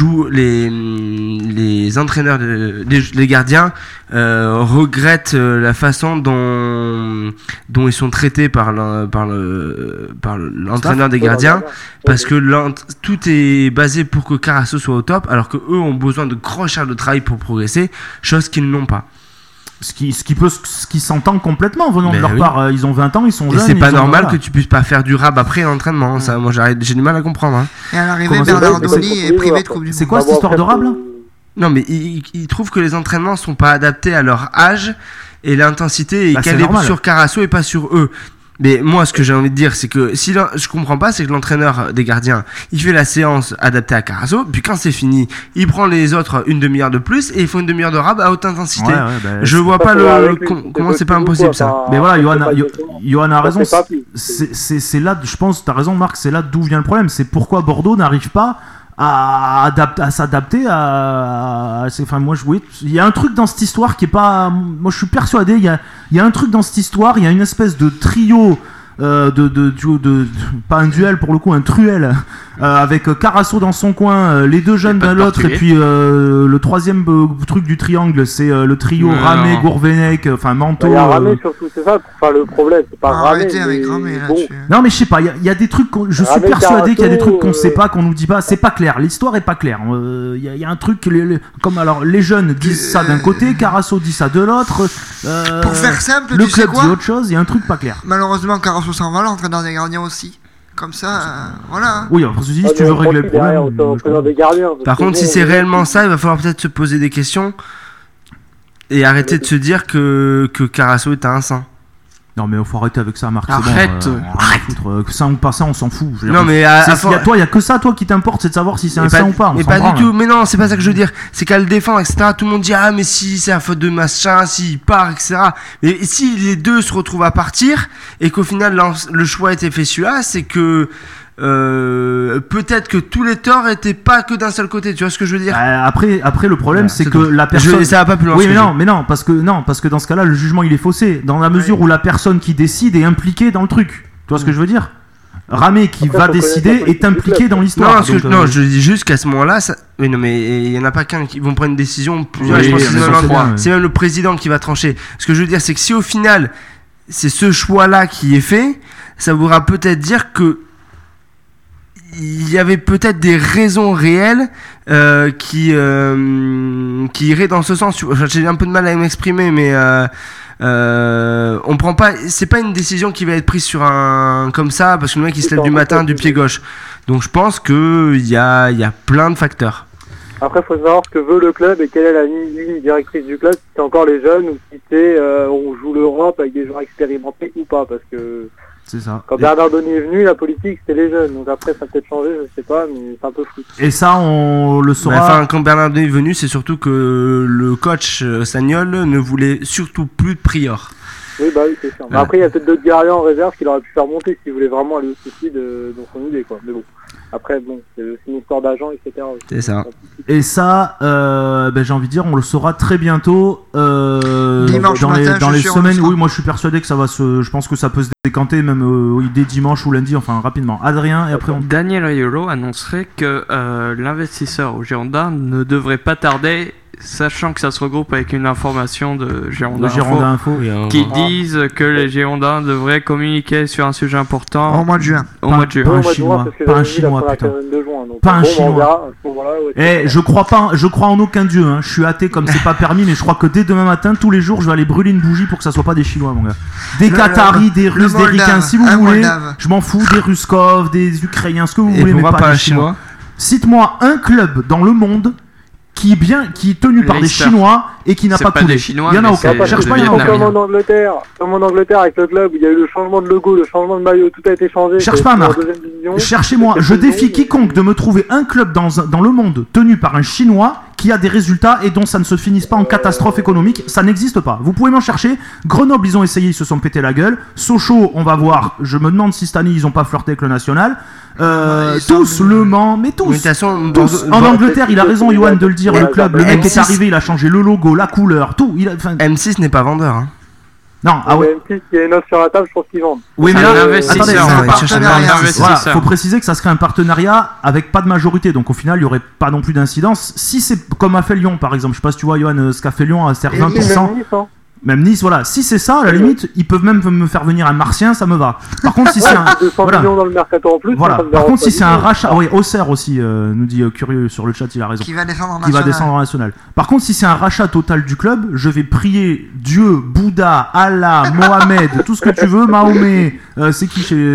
S2: les entraîneurs, les gardiens regrettent la façon dont ils sont traités par l'entraîneur des gardiens, parce que tout est basé pour que Carasso soit au top, alors que eux ont besoin de gros charges de travail pour progresser, chose qu'ils n'ont pas.
S1: Ce qui s'entend complètement venant de leur part. Ils ont 20 ans, ils sont jeunes.
S2: Et c'est pas normal que tu puisses pas faire du rab après l'entraînement. Ça, moi j'ai du mal à comprendre. Hein.
S6: Et à l'arrivée, Bernardoni est privé de Coupe du Monde.
S1: C'est quoi cette histoire de rab là ?
S2: Non, mais ils trouvent que les entraînements sont pas adaptés à leur âge et l'intensité est calée sur Carasso et pas sur eux. Mais moi, ce que j'ai envie de dire, c'est que je comprends pas, c'est que l'entraîneur des gardiens, il fait la séance adaptée à Carasso, puis quand c'est fini, il prend les autres une demi-heure de plus et il faut une demi-heure de rab à haute intensité. Je vois pas comment c'est pas impossible ça.
S1: Mais voilà, Johan a raison. C'est là, je pense, t'as raison, Marc, c'est là d'où vient le problème. C'est pourquoi Bordeaux n'arrive pas à s'adapter enfin moi il y a un truc dans cette histoire qui est pas, moi je suis persuadé, il y a un truc dans cette histoire, il y a une espèce de trio pas un duel pour le coup, un truel avec Carasso dans son coin, les 2 jeunes d'un l'autre, et puis le troisième truc du triangle, c'est le trio Ramé, Gourvenec, enfin Manteau.
S5: Il y a Ramé surtout, c'est ça. Enfin le problème, c'est pas Ramé.
S6: Avec Ramé là-dessus.
S1: Non mais je sais pas, il y a des trucs, je suis persuadé qu'il y a des trucs qu'on sait pas, qu'on nous dit pas, c'est pas clair, l'histoire est pas claire. Il y a un truc, comme alors les jeunes disent ça d'un côté, Carasso dit ça de l'autre.
S6: Pour faire simple,
S1: le club dit autre chose, il y a un truc pas clair.
S6: Malheureusement, Carasso s'en va, l'entraîneur des gardiens aussi. Comme ça, voilà.
S1: Oui, après ceci, si tu veux régler le problème.
S2: Par contre, si c'est réellement ça, il va falloir peut-être se poser des questions et arrêter de se dire que Carasso est un saint.
S1: Non mais faut arrêter avec ça, Marc.
S2: Arrête.
S1: Ça ou pas ça, on s'en fout.
S2: Non mais
S1: il y a que ça, toi, qui t'importe, c'est de savoir si c'est un saint ou pas.
S2: Mais pas du tout. Mais non, c'est pas ça que je veux dire. C'est qu'à le défendre, etc. Tout le monde dit mais si c'est la faute de machin, s'il part, etc. Mais si les deux se retrouvent à partir et qu'au final le choix a été fait celui-là, c'est que peut-être que tous les torts étaient pas que d'un seul côté, tu vois ce que je veux dire.
S1: Après le problème c'est que la personne
S2: ça va pas plus loin.
S1: Oui mais non parce que dans ce cas-là le jugement il est faussé dans la mesure où la personne qui décide est impliquée dans le truc. Tu vois ce que je veux dire. Ramé qui va décider est impliqué dans l'histoire.
S2: Non, je dis juste qu'à ce moment-là oui, non mais il y en a pas qu'un qui vont prendre une décision plusieurs, je pense que c'est même le président qui va trancher. Ce que je veux dire c'est que si au final c'est ce choix-là qui est fait, ça voudra peut-être dire que il y avait peut-être des raisons réelles qui iraient dans ce sens. J'ai un peu de mal à m'exprimer, mais on prend pas. C'est pas une décision qui va être prise sur un comme ça parce que le mec il se lève du matin du pied gauche. Donc je pense que il y a plein de facteurs.
S5: Après, il faut savoir ce que veut le club et quelle est la ligne directrice du club. Si c'est encore les jeunes ou si c'est on joue l'Europe avec des joueurs expérimentés ou pas, parce que
S1: C'est ça.
S5: Quand Bernardoni est venu, la politique c'était les jeunes. Donc après, ça a peut-être changé, je sais pas, mais c'est un peu flou.
S1: Et ça, on le saura.
S2: Enfin, quand Bernardoni est venu, c'est surtout que le coach Sagnol ne voulait surtout plus de Prior.
S5: Oui, bah oui, c'est sûr. Mais après, il y a peut-être d'autres guerriers en réserve qu'il aurait pu faire monter s'il voulait vraiment aller au suicide dans son idée, quoi. Mais bon. Après, bon, c'est une histoire d'agent, etc.
S2: C'est ça.
S1: Et ça, j'ai envie de dire, on le saura très bientôt.
S6: Dimanche
S1: dans
S6: matin,
S1: les
S6: je suis
S1: semaines.
S6: en
S1: Oui, moi je suis persuadé que ça va je pense que ça peut se décanter même dès dimanche ou lundi, enfin rapidement. Adrien, et après on.
S4: Daniel Riolo annoncerait que l'investisseur au Girondin ne devrait pas tarder, sachant que ça se regroupe avec une information de Girondin
S1: Info.
S4: qui disent que les Girondins devraient communiquer sur un sujet important
S6: Au mois de juin.
S4: au mois de juin.
S1: Pas un
S5: Moi, je
S1: chinois,
S5: vois, parce que
S1: pas un
S5: j'avais vu la
S1: chinois,
S5: première
S1: putain.
S5: quinzaine de juin, donc,
S1: Pas un
S5: bon,
S1: chinois.
S5: On verra à ce moment-là, ouais,
S1: Je crois en aucun dieu, hein. Je suis athée comme c'est pas permis, mais je crois que dès demain matin, tous les jours, je vais aller brûler une bougie pour que ça soit pas des Chinois, mon gars. Des Qataris, des Russes, des
S6: Moldave,
S1: Ricains, si vous
S6: un
S1: voulez.
S6: Moldave.
S1: Je m'en fous, des Ruskov, des Ukrainiens, ce que vous
S2: Et
S1: voulez, mais
S2: pourquoi
S1: pas
S2: pas
S1: des
S2: un Chinois?
S1: Cite-moi un club dans le monde qui est tenu par des
S4: Leicester.
S1: Chinois et qui n'a
S4: C'est
S1: pas
S4: pas
S1: coulé.
S4: des Chinois,
S1: Il y en a
S4: mais
S1: aucun.
S4: c'est
S1: Cherche
S4: des
S1: pas, il y en a
S4: Vietnamiens.
S1: aucun.
S5: Comme en Angleterre avec le club, où il y a eu le changement de logo, le changement de maillot, tout a été changé.
S1: Cherche
S5: c'est
S1: pas,
S5: en
S1: Marc.
S5: deuxième division.
S1: Cherchez-moi, je défie quiconque de me trouver un club dans le monde tenu par un Chinois qui a des résultats et dont ça ne se finisse pas en catastrophe économique. Ça n'existe pas. Vous pouvez m'en chercher. Grenoble, ils ont essayé, ils se sont pété la gueule. Sochaux, on va voir. Je me demande si cette année, ils ont pas flirté avec le national. Tous, Le Mans, mais tous.
S2: Mais de toute façon,
S1: Tous. En Angleterre, il a raison, Johan, de le dire. Le club, le mec est
S2: M6.
S1: arrivé, il a changé le logo, la couleur, tout.
S2: M6 n'est pas vendeur. Hein.
S1: Non, ah ouais.
S5: M6, il y a une offre sur la table, je pense qu'ils vendent.
S1: Oui, mais
S4: C'est
S1: là,
S4: un investisseur.
S1: attendez,
S2: ça,
S1: c'est
S2: il
S1: un
S2: cherche un
S1: partenariat.
S4: investisseur.
S1: Voilà, faut préciser que ça serait un partenariat avec pas de majorité, donc au final, il y aurait pas non plus d'incidence. Si c'est comme a fait Lyon, par exemple, je sais pas si tu vois, Johan, ce qu'a fait Lyon à faire
S5: Et
S1: 20%.
S5: même Nice, hein.
S1: Même Nice, voilà. Si c'est ça, à la limite, ils peuvent même me faire venir un martien, ça me va. Par contre, si c'est un.
S5: 200
S1: Voilà.
S5: millions dans le mercato en plus.
S1: Voilà.
S5: ça me
S1: Par
S5: dérange
S1: contre,
S5: pas
S1: si
S5: du
S1: c'est un
S5: tout.
S1: rachat. Oui, Auxerre aussi, nous dit Curieux sur le chat, il a raison.
S6: Qui va descendre en
S1: Qui va
S6: national.
S1: descendre en national. Par contre, si c'est un rachat total du club, je vais prier Dieu, Bouddha, Allah, Mohamed, tout ce que tu veux, Mahomet. C'est qui chez.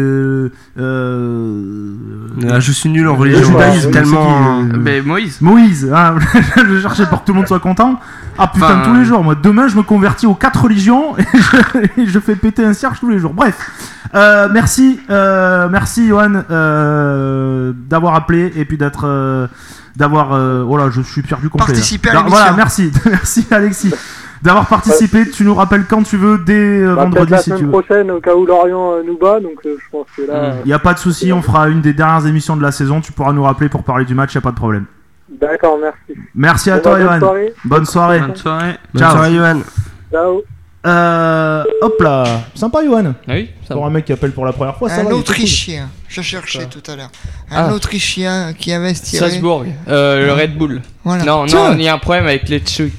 S2: Je suis nul en
S1: Le
S2: religion.
S1: judaïsme,
S2: Tellement.
S1: c'est qui,
S4: Mais Moïse,
S1: Moïse, hein, je cherchais pour que tout le monde soit content. Ah putain,
S4: Enfin,
S1: tous les jours, moi. Demain, je me convertis aux 4 religions et je fais péter un cierge tous les jours. Bref, merci Johan d'avoir appelé et puis d'avoir. Voilà, je suis perdu complet.
S6: Participer à
S1: là.
S6: l'émission.
S1: Voilà, merci Alexis d'avoir participé. Tu nous rappelles quand tu veux, dès vendredi
S5: Peut-être la
S1: si tu
S5: semaine
S1: veux.
S5: prochaine, au cas où Lorient nous bat, donc je pense que là.
S1: Il y a pas de souci, on fera une des dernières émissions de la saison. Tu pourras nous rappeler pour parler du match, y a pas de problème.
S5: D'accord, merci.
S1: Merci à
S5: Bon,
S1: toi,
S5: bonne
S1: Johan.
S5: soirée.
S1: Bonne soirée.
S4: bonne soirée.
S2: Bonne
S1: Ciao.
S2: soirée, Johan.
S5: Ciao.
S1: Hop là, sympa Johan.
S7: Ah oui, ça
S1: Pour
S7: va.
S1: un mec qui appelle pour la première fois, ça
S6: Un
S1: va. il est
S6: Autrichien, je cherchais tout à l'heure. Un
S7: Ah.
S6: Autrichien qui investirait.
S7: Salzbourg, le Red Bull.
S6: Voilà.
S7: Non,
S6: Tiens,
S7: non, il y a un problème avec les Leipzig.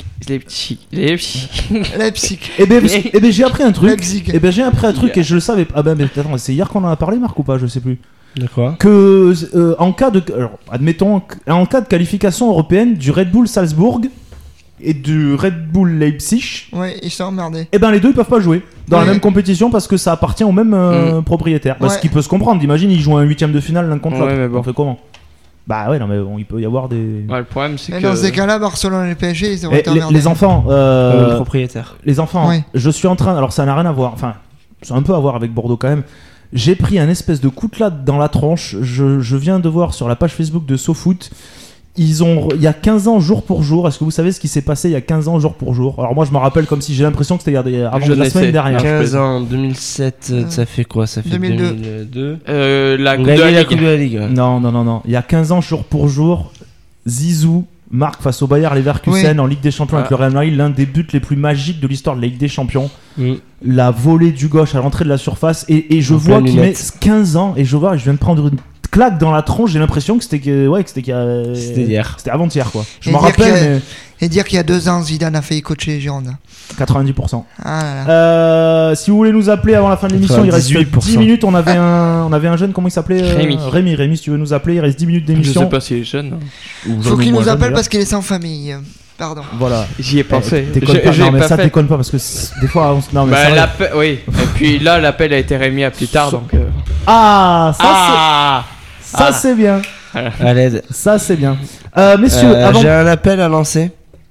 S6: Leipzig.
S1: Eh ben, j'ai appris un truc.
S6: Leipzig.
S1: Eh ben j'ai appris un truc et je le savais. Ah ben mais attends, c'est hier qu'on en a parlé, Marc, ou pas? Je sais plus.
S2: De quoi?
S1: Que en cas de, alors, admettons, en cas de qualification européenne du Red Bull Salzbourg et du Red Bull Leipzig,
S6: Ouais, ils sont emmerdés.
S1: eh ben les deux ils peuvent pas jouer dans la
S6: Ouais.
S1: même compétition parce que ça appartient au même propriétaire. Bah,
S6: Ouais.
S1: ce qui peut se comprendre. Imagine ils jouent un huitième de finale l'un contre
S7: Ouais,
S1: l'autre.
S7: mais bon.
S1: On fait comment? Bah ouais, non mais bon, il peut y avoir des.
S7: Ouais, le problème, c'est
S6: Mais
S7: que.
S6: dans ces cas-là, Barcelone et le PSG, ils auraient
S1: Eh,
S6: été emmerdés.
S1: les enfants,
S2: Le propriétaire.
S1: les enfants,
S6: Ouais.
S1: je suis en train. Alors ça n'a rien à voir. Enfin, c'est un peu à voir avec Bordeaux quand même. J'ai pris un espèce de coutelas dans la tronche. Je viens de voir sur la page Facebook de SoFoot. Il y a 15 ans jour pour jour. Est-ce que vous savez ce qui s'est passé il y a 15 ans jour pour jour? Alors moi je me rappelle comme si j'ai l'impression que c'était avant
S7: Je
S1: la
S7: ne
S1: semaine
S7: sais.
S1: dernière.
S2: 15 ans, 2007, ça fait quoi? Ça fait
S6: 2002.
S2: 2002.
S7: La
S2: On
S7: Coupe de
S2: gagnait
S7: la
S2: la Coupe de
S7: Ligue.
S2: la Ligue. ouais.
S1: Non. Il y a 15 ans jour pour jour, Zizou marque face au Bayer Leverkusen en Ligue des Champions avec le Real Madrid l'un des buts les plus magiques de l'histoire de la Ligue des Champions.
S2: Mm.
S1: La volée du gauche à l'entrée de la surface et je
S2: En
S1: vois
S2: pleine
S1: qu'il met
S2: lunette.
S1: 15 ans et je viens de prendre une claque dans la tronche. J'ai l'impression que c'était
S2: C'était hier.
S1: C'était avant-hier quoi. Je
S6: Et
S1: me
S6: dire qu'il y a-
S1: rappelle
S6: Et dire qu'il y a 2 ans, Zidane a failli coacher les Girondins.
S1: mais 90%.
S6: Ah là là.
S1: Si vous voulez nous appeler avant la fin de l'émission, il reste
S2: 98%.
S1: 10 minutes. On avait un jeune, comment il s'appelait Rémi, si tu veux nous appeler, il reste 10 minutes
S7: Je
S1: d'émission.
S7: sais pas s'il est jeune.
S6: Faut qu'il
S1: moins
S6: nous
S1: jeune,
S6: appelle
S1: d'ailleurs.
S6: parce qu'il est sans famille. Pardon.
S1: Voilà.
S7: J'y ai pensé.
S1: Déconne pas,
S7: J'ai
S1: non, mais
S7: pas
S1: ça
S7: fait.
S1: déconne pas parce que des fois, non mais
S7: Bah,
S1: sérieux.
S7: oui. Et puis là, l'appel a été remis à plus tard, donc.
S1: Ah, ça
S7: Ah
S1: c'est bien.
S2: À l'aide.
S1: Ça c'est bien. Messieurs, avant.
S2: J'ai un appel à lancer.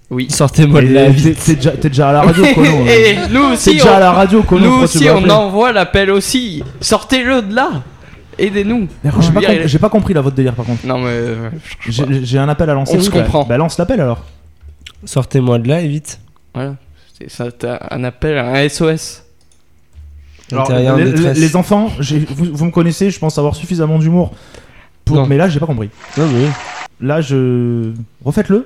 S7: Oui.
S2: Sortez-moi de là.
S1: T'es déjà à la radio, Kono.
S7: Et nous
S1: T'es
S7: aussi,
S1: déjà à la radio, Kono.
S7: nous
S1: pourquoi tu
S7: aussi
S1: veux
S7: on
S1: appeler
S7: envoie l'appel aussi. Sortez-le de là. Aidez-nous.
S1: D'ailleurs, j'ai pas compris la votre délire par contre.
S7: Non mais
S1: J'ai un appel à lancer.
S7: On se comprend.
S1: Bah lance l'appel alors.
S2: Sortez-moi de là et vite.
S7: voilà. C'est ça, t'as un appel, un SOS.
S1: Alors,
S2: Intérieur en détresse.
S1: les enfants, vous me connaissez, je pense avoir suffisamment d'humour.
S2: Non.
S1: Mais là, j'ai pas compris.
S2: Non mais.
S1: Là, refaites-le.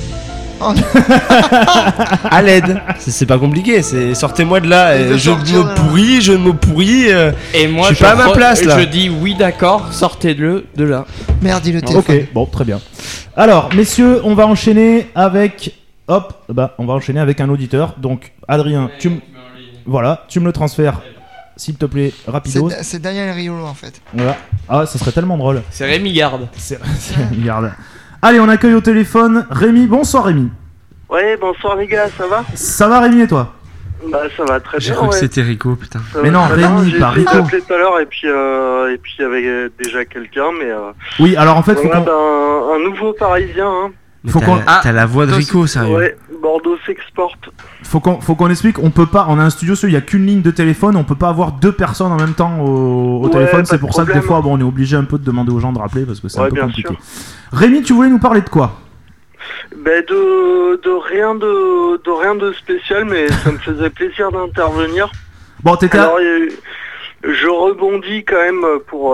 S2: À l'aide. C'est pas compliqué. C'est sortez-moi de là.
S6: Il veut
S2: Je
S6: sortir,
S2: me pourris, je me pourris.
S7: Et moi
S2: Je suis pas à ma place, là.
S7: Je dis oui d'accord, sortez-le de là.
S6: Merde, il le téléphone.
S1: Ok, bon, très bien. Alors, messieurs, on va enchaîner avec. Hop, on va enchaîner avec un auditeur. Donc, Adrien, tu me le transfères, s'il te plaît, rapido.
S6: C'est Daniel Riolo en fait.
S1: Voilà. Ah, ça serait tellement drôle.
S7: C'est Rémi Garde.
S1: C'est regarde. Allez, on accueille au téléphone Rémi. Bonsoir Rémi.
S5: Ouais, bonsoir les gars, ça va?
S1: Ça va Rémi et toi?
S5: Bah ça va très
S2: J'ai
S5: bien.
S2: cru que
S5: Ouais.
S2: c'était Rico, putain.
S5: Ça
S1: Mais
S5: va
S1: non,
S5: très bien.
S1: Rémi,
S5: J'ai
S1: pas
S5: essayé
S1: Rico.
S5: d'appeler tout à l'heure et puis il y avait déjà quelqu'un, mais
S1: Oui, alors en fait,
S5: on a un nouveau Parisien. Hein.
S2: Mais
S1: Faut qu'on-
S2: t'as la voix de Rico, sérieux.
S5: Ouais, Bordeaux s'exporte.
S1: faut qu'on explique. On peut pas. On a un studio, il y a qu'une ligne de téléphone. On peut pas avoir deux personnes en même temps au
S5: Ouais,
S1: téléphone.
S5: pas
S1: C'est
S5: de
S1: pour ça que des
S5: problème.
S1: fois, on est obligé un peu de demander aux gens de rappeler parce que c'est un
S5: Ouais,
S1: peu
S5: bien
S1: compliqué.
S5: sûr.
S1: Rémi, tu voulais nous parler de quoi?
S5: Ben de rien de spécial, mais ça me faisait plaisir d'intervenir.
S1: Bon, t'étais.
S5: Alors je rebondis quand même pour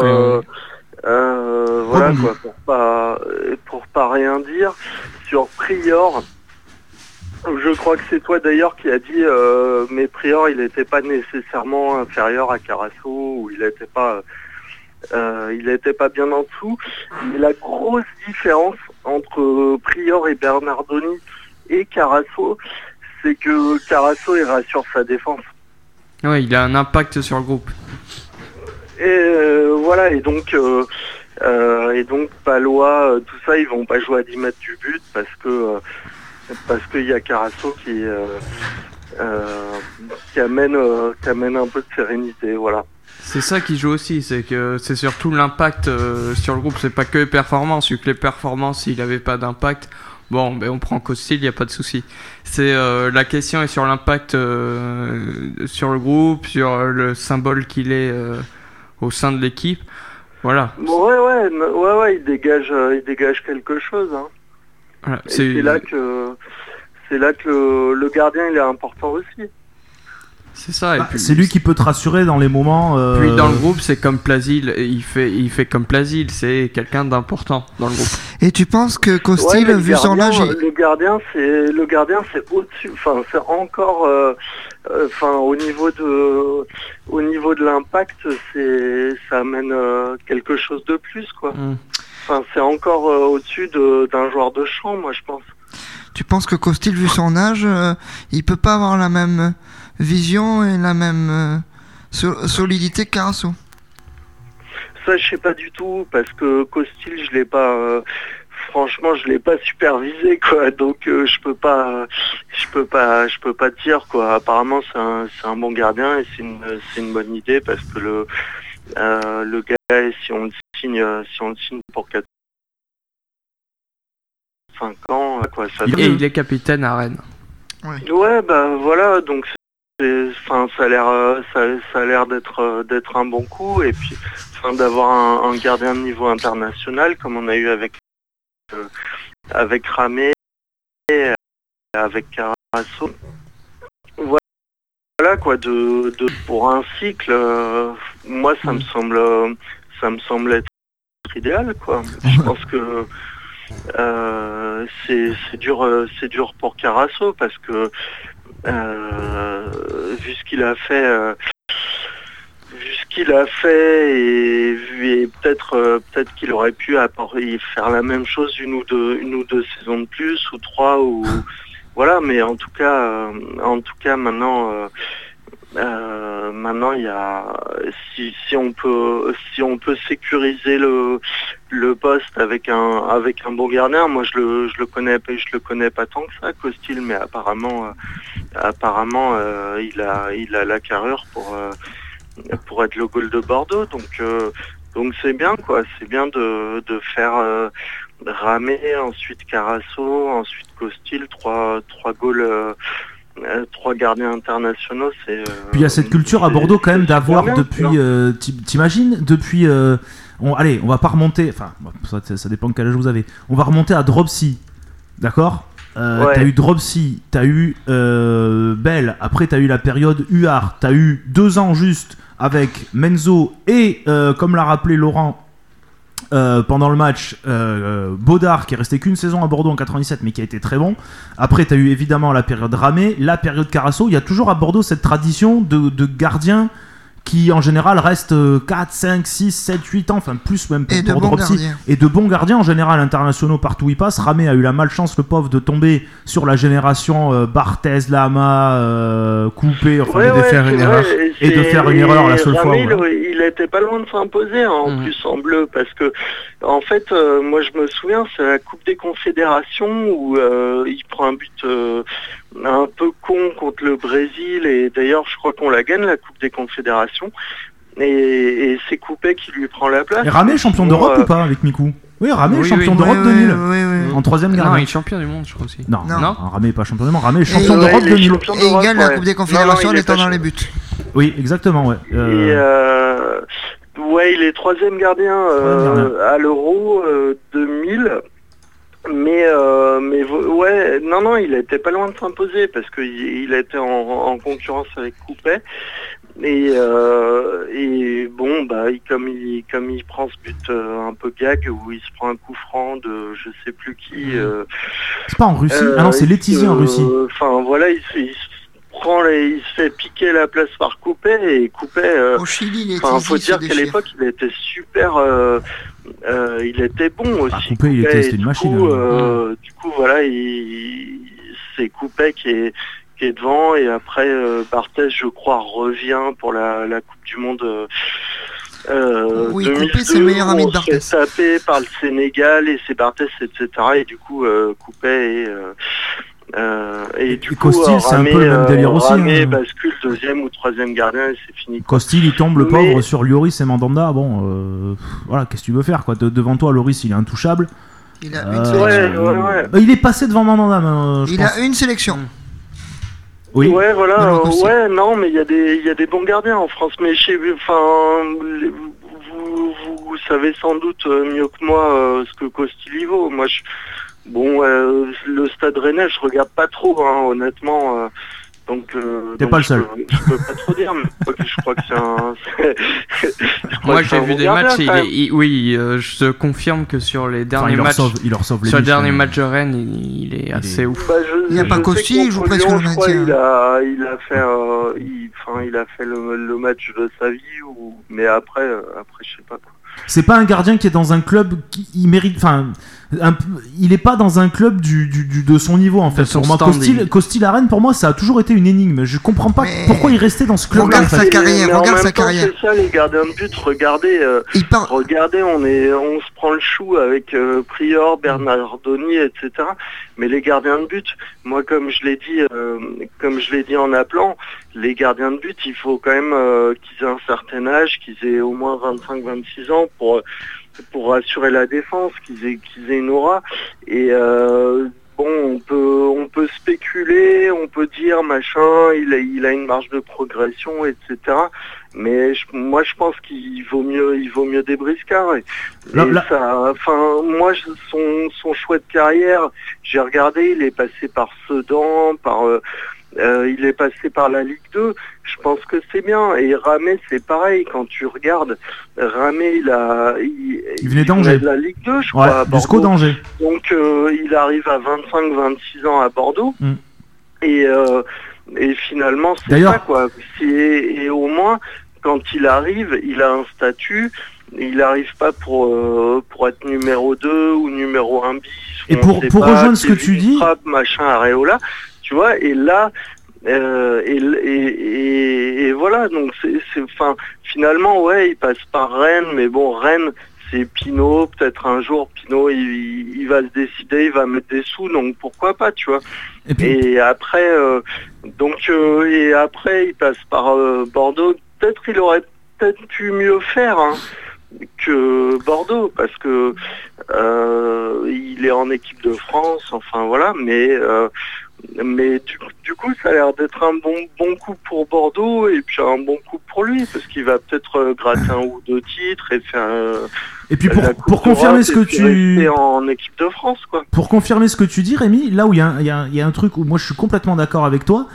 S5: voilà
S1: Rebondis.
S5: quoi, pour pas rien dire sur Prior. Je crois que c'est toi d'ailleurs qui a dit mais Prior il n'était pas nécessairement inférieur à Carasso ou il n'était pas bien en dessous. Mais la grosse différence entre Prior et Bernardoni et Carasso, c'est que Carasso il rassure sa défense.
S4: Ouais, il a un impact sur le groupe.
S5: Et voilà, et donc Palois, tout ça, ils vont pas jouer à 10 mètres du but parce qu'il y a Carasso qui amène un peu de sérénité, voilà.
S4: C'est ça qui joue aussi, c'est que c'est surtout l'impact sur le groupe, c'est pas que les performances, vu que les performances, s'il avait pas d'impact, bon, ben on prend Costil, y a pas de souci. C'est la question est sur l'impact sur le groupe, sur le symbole qu'il est au sein de l'équipe, voilà.
S5: Ouais, il dégage quelque chose. Hein.
S4: Voilà,
S5: Et c'est là que le gardien il est important aussi.
S4: C'est ça. Et puis,
S1: C'est lui qui peut te rassurer dans les moments.
S4: Puis dans le groupe, c'est comme Plasil, il fait comme Plasil, c'est quelqu'un d'important dans le groupe.
S6: Et tu penses que
S5: Ouais,
S6: Costil,
S5: mais le
S6: vu son âge,
S5: le gardien c'est au-dessus, enfin c'est encore, au niveau de l'impact, ça amène quelque chose de plus quoi. Enfin c'est encore au-dessus d'un joueur de champ, moi je pense.
S6: tu penses que Costil, vu son âge, il peut pas avoir la même vision et la même solidité que Carasso?
S5: Ça je sais pas du tout parce que Costil je l'ai pas. Franchement, je l'ai pas supervisé quoi, donc je peux pas dire quoi. Apparemment, c'est un bon gardien et c'est une bonne idée parce que le gars, si on le signe pour 5 ans, quoi, ça.
S4: Et il est capitaine à Rennes.
S5: Ouais, bah voilà, donc ça a l'air d'être un bon coup et puis d'avoir un gardien de niveau international comme on a eu avec Ramé, avec Carasso. Voilà quoi, pour un cycle, moi ça me semble être idéal quoi. Je pense que c'est dur pour Carasso parce que vu ce qu'il a fait et peut-être qu'il aurait pu faire la même chose une ou deux saisons de plus ou 3 ou voilà, mais en tout cas maintenant il y a si on peut sécuriser le poste avec un bon gardien. Moi je le connais pas tant que ça Costil, mais apparemment il a la carrure pour être le goal de Bordeaux, donc c'est bien quoi, c'est bien de faire
S8: Ramé, ensuite Carasso, ensuite Costil, trois goals, 3 gardiens internationaux. C'est.
S1: Puis il y a cette culture à Bordeaux quand même d'avoir
S8: bien,
S1: depuis. T'imagines depuis. Allez, on va pas remonter. Enfin, ça dépend de quel âge vous avez. On va remonter à Dropsy, d'accord. T'as eu Dropsy, t'as eu Bell, après t'as eu la période Huard, t'as eu 2 ans juste avec Menzo et comme l'a rappelé Laurent pendant le match, Baudard qui est resté qu'une saison à Bordeaux en 97 mais qui a été très bon. Après t'as eu évidemment la période Ramé, la période Carasso. Il y a toujours à Bordeaux cette tradition de gardiens qui en général restent 4, 5, 6, 7, 8 ans, enfin plus même pour Dropsy, et de bons gardiens en général internationaux partout où ils passent. Ramé a eu la malchance, le pauvre, de tomber sur la génération Barthez, Lama, Coupé, enfin et de faire une erreur la seule fois.
S8: Il était pas loin de s'imposer en plus en bleu, parce que en fait moi je me souviens, c'est la Coupe des Confédérations où il prend un but un peu con contre le Brésil, et d'ailleurs je crois qu'on la gagne la Coupe des Confédérations, et c'est Coupé qui lui prend la place.
S1: Et Ramé champion d'Europe ou pas avec Mikou? Oui, Ramé champion d'Europe 2000 en 3ème gardien.
S4: Non, il est champion du monde je crois aussi.
S1: Non. Ramé est pas champion du monde, Ramé est champion d'Europe 2000.
S6: Et il gagne la Coupe des Confédérations en étant dans les buts.
S1: Oui, exactement, ouais.
S8: Il est 3ème gardien à l'Euro 2000. Mais non, il était pas loin de s'imposer parce qu'il était en concurrence avec Coupet, et bon comme il prend ce but un peu gag où il se prend un coup franc de je sais plus qui.
S1: C'est pas en Russie. Ah non, c'est Letizia en Russie.
S8: Enfin voilà, il se fait piquer la place par Coupet, et Coupet.
S6: Au Chili,
S8: faut dire qu'à l'époque il était super. Il était bon aussi.
S1: Coupé, c'était une machine.
S8: Du coup, voilà, c'est Coupé qui est devant, et après Barthez, je crois, revient pour la Coupe du Monde.
S6: Oui,
S8: 2002,
S6: Coupé, c'est le meilleur ami de Barthez.
S8: On se fait taper par le Sénégal, et c'est Barthez, etc. Et du coup, Coupé et du coup,
S1: Costil, c'est un peu le même délire aussi.
S8: Ramé bascule 2ème ou 3ème gardien, et c'est fini.
S1: Costil, il tombe le pauvre sur Lloris et Mandanda. Bon, voilà, qu'est-ce que tu veux faire, quoi. Devant toi, Lloris, il est intouchable.
S6: Il a une sélection.
S1: Il est passé devant Mandanda.
S6: Il a une sélection.
S1: Oui.
S8: Ouais, voilà. Non, mais il y a des bons gardiens en France. Mais vous savez sans doute mieux que moi ce que Costil y vaut. Moi, le Stade Rennais, je regarde pas trop, honnêtement. Donc,
S1: t'es pas le seul.
S8: Je peux pas trop dire, mais je crois que c'est un.
S4: Moi, j'ai vu des matchs. Je te confirme que sur les derniers matchs,
S1: il leur sauve les
S4: sur le dernier match de Rennes, il est assez ouf.
S6: Il n'y a pas Costil, il joue presque le maintien.
S8: Il a fait le match de sa vie, mais après, je sais pas quoi.
S1: C'est pas un gardien qui est dans un club qui il mérite. Enfin, il est pas dans un club de son niveau en fait. Pour moi, Costil à Rennes, pour moi, ça a toujours été une énigme. Je comprends pas pourquoi il restait dans ce club.
S6: Regarde sa carrière,
S8: C'est ça, les gardiens de but. Regardez, on se prend le chou avec Prior, Bernardoni, etc. Mais les gardiens de but, moi, comme je l'ai dit en appelant, les gardiens de but, il faut quand même qu'ils aient un certain âge, qu'ils aient au moins 25-26 ans pour assurer la défense, qu'ils aient une aura. Et on peut spéculer, on peut dire machin, il a une marge de progression, etc. Mais moi je pense qu'il vaut mieux des briscards. Moi son choix de carrière, j'ai regardé, il est passé par Sedan, il est passé par la Ligue 2. Je pense que c'est bien. Et Ramé, c'est pareil. Quand tu regardes, Ramé, il venait d'Angers, de la Ligue 2, je crois.
S1: Du SCO d'Angers.
S8: Donc il arrive à 25-26 ans à Bordeaux. Et finalement, c'est ça, quoi. Et au moins, quand il arrive, il a un statut. Il n'arrive pas pour être numéro 2 ou numéro 1 bis.
S1: Et pour rejoindre ce que tu dis,
S8: machin, Areola, tu vois, et là, et voilà, donc finalement, il passe par Rennes, mais bon, Rennes, c'est Pinot, peut-être un jour, Pinot, il va se décider, il va mettre des sous, donc pourquoi pas, tu vois. Et après, il passe par Bordeaux, peut-être il aurait pu mieux faire, que Bordeaux, parce que il est en équipe de France, enfin voilà, mais du coup ça a l'air d'être un bon coup pour Bordeaux et puis un bon coup pour lui parce qu'il va peut-être gratter un ou deux titres et faire
S1: et puis pour confirmer ce que tu
S8: en équipe de France quoi.
S1: Pour confirmer ce que tu dis Rémi, là où il y a un truc où moi je suis complètement d'accord avec toi,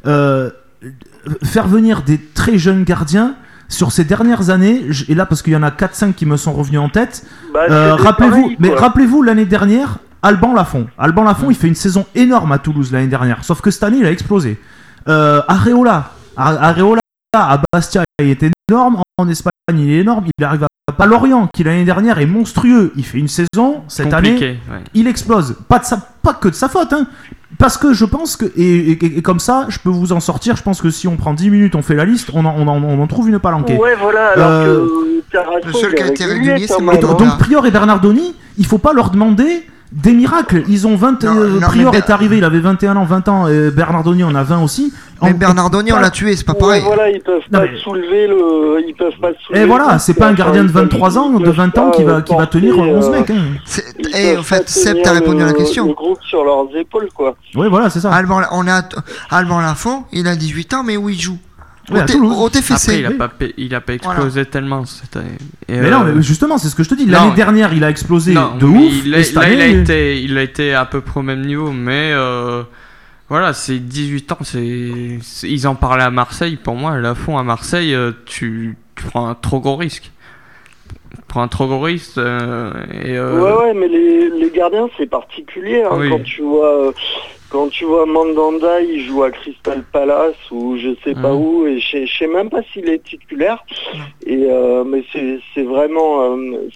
S1: faire venir des très jeunes gardiens sur ces dernières années, et là parce qu'il y en a 4-5 qui me sont revenus en tête, rappelez-vous l'année dernière, Alban Lafont, il fait une saison énorme à Toulouse l'année dernière, sauf que cette année il a explosé. Areola à Bastia il est énorme, en Espagne il est énorme, il arrive à Lorient qui l'année dernière est monstrueux, il fait une saison, cette année il explose, pas que de sa faute, hein. Parce que je pense que, et comme ça, je peux vous en sortir, je pense que si on prend 10 minutes, on fait la liste, on en trouve une palanquée.
S8: Ouais, voilà, alors que
S6: le seul qui a été régulier, c'est Mandanda.
S1: Donc Prior et Bernardoni, il faut pas leur demander des miracles. Ils ont 20 Prior est arrivé, il avait 21 ans, 20 ans, et Bernardoni en a 20 aussi.
S6: Mais Bernardoni, on l'a tué, c'est pas pareil.
S8: Voilà, ils peuvent pas soulever.
S1: Et voilà, c'est pas un gardien de 23 ans, de 20 ans qui va tenir 11 mecs. Hein.
S6: Et en fait, Seb, t'as répondu à la question.
S8: Le groupe sur leurs épaules, quoi.
S1: Ouais, voilà, c'est ça.
S6: Alban Lafont, il a 18 ans, mais où il joue
S1: au
S4: Après,
S6: TFC.
S4: il a pas explosé tellement cette année.
S1: Mais non, mais justement, c'est ce que je te dis. L'année dernière, il a explosé de ouf.
S4: Il a été à peu près au même niveau, mais voilà, c'est 18 ans. Ils en parlaient à Marseille. Pour moi, Lafont à Marseille, tu prends un trop gros risque. Ouais,
S8: mais les gardiens, c'est particulier. Hein, oui. Quand tu vois Mandanda, il joue à Crystal Palace ou je sais pas où, et je sais même pas s'il est titulaire. Et mais c'est vraiment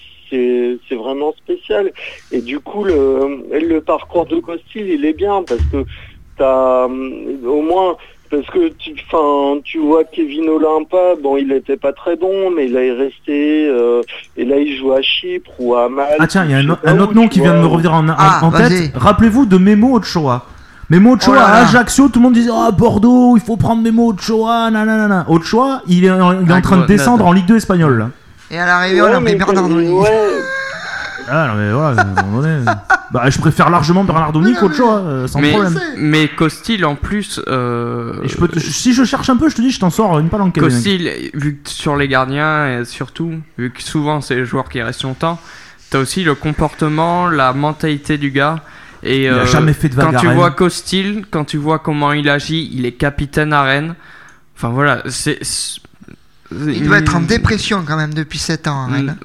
S8: spécial. Et du coup, le parcours de Costil, il est bien parce que t'as au moins. Parce que tu vois Kevin Olympa, bon il était pas très bon, mais il est resté et là il joue à Chypre ou à Malte.
S1: Ah tiens, il y a un autre nom qui vient de me revenir en tête. Rappelez-vous de Memo Ochoa. Memo Ochoa à Ajaccio, tout le monde disait Bordeaux, il faut prendre Memo Ochoa, nanana. Ochoa, il est en train de descendre en Ligue 2 espagnole là.
S6: Et à l'arrivée, on a pris Bernardoni.
S1: Ah non mais voilà, à un moment donné, je préfère largement Bernardoni qu'Ochoa, sans problème.
S4: Mais Costil en plus...
S1: si je cherche un peu, je te dis, je t'en sors une palanquée.
S4: Costil, vu que sur les gardiens, et surtout, vu que souvent c'est les joueurs qui restent longtemps, t'as aussi le comportement, la mentalité du gars. Et
S1: il a jamais fait de vague.
S4: Quand tu vois Costil, quand tu vois comment il agit, il est capitaine à Rennes. Enfin voilà,
S6: il doit être en dépression quand même depuis 7 ans à Rennes.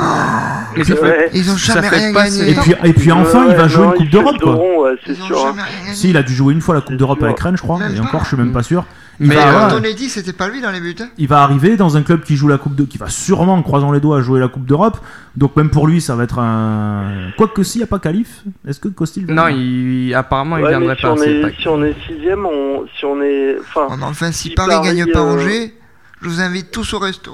S6: Ils ont jamais rien gagné.
S1: Et puis enfin, il va jouer une Coupe d'Europe quoi.
S8: C'est sûr.
S1: Si, il a dû jouer une fois la Coupe d'Europe avec Rennes, je crois. Et encore, je suis même pas sûr.
S6: Mais Antonetti, c'était pas lui dans les buts.
S1: Il va arriver dans un club qui joue la Coupe qui va sûrement, en croisant les doigts, jouer la Coupe d'Europe. Donc même pour lui, ça va être un. Quoique s'il n'y a pas Qualif, est-ce que Costil?
S4: Non, apparemment il viendrait pas.
S8: Si on est 6ème,
S6: enfin, si Paris gagne pas Angers, je vous invite tous au resto.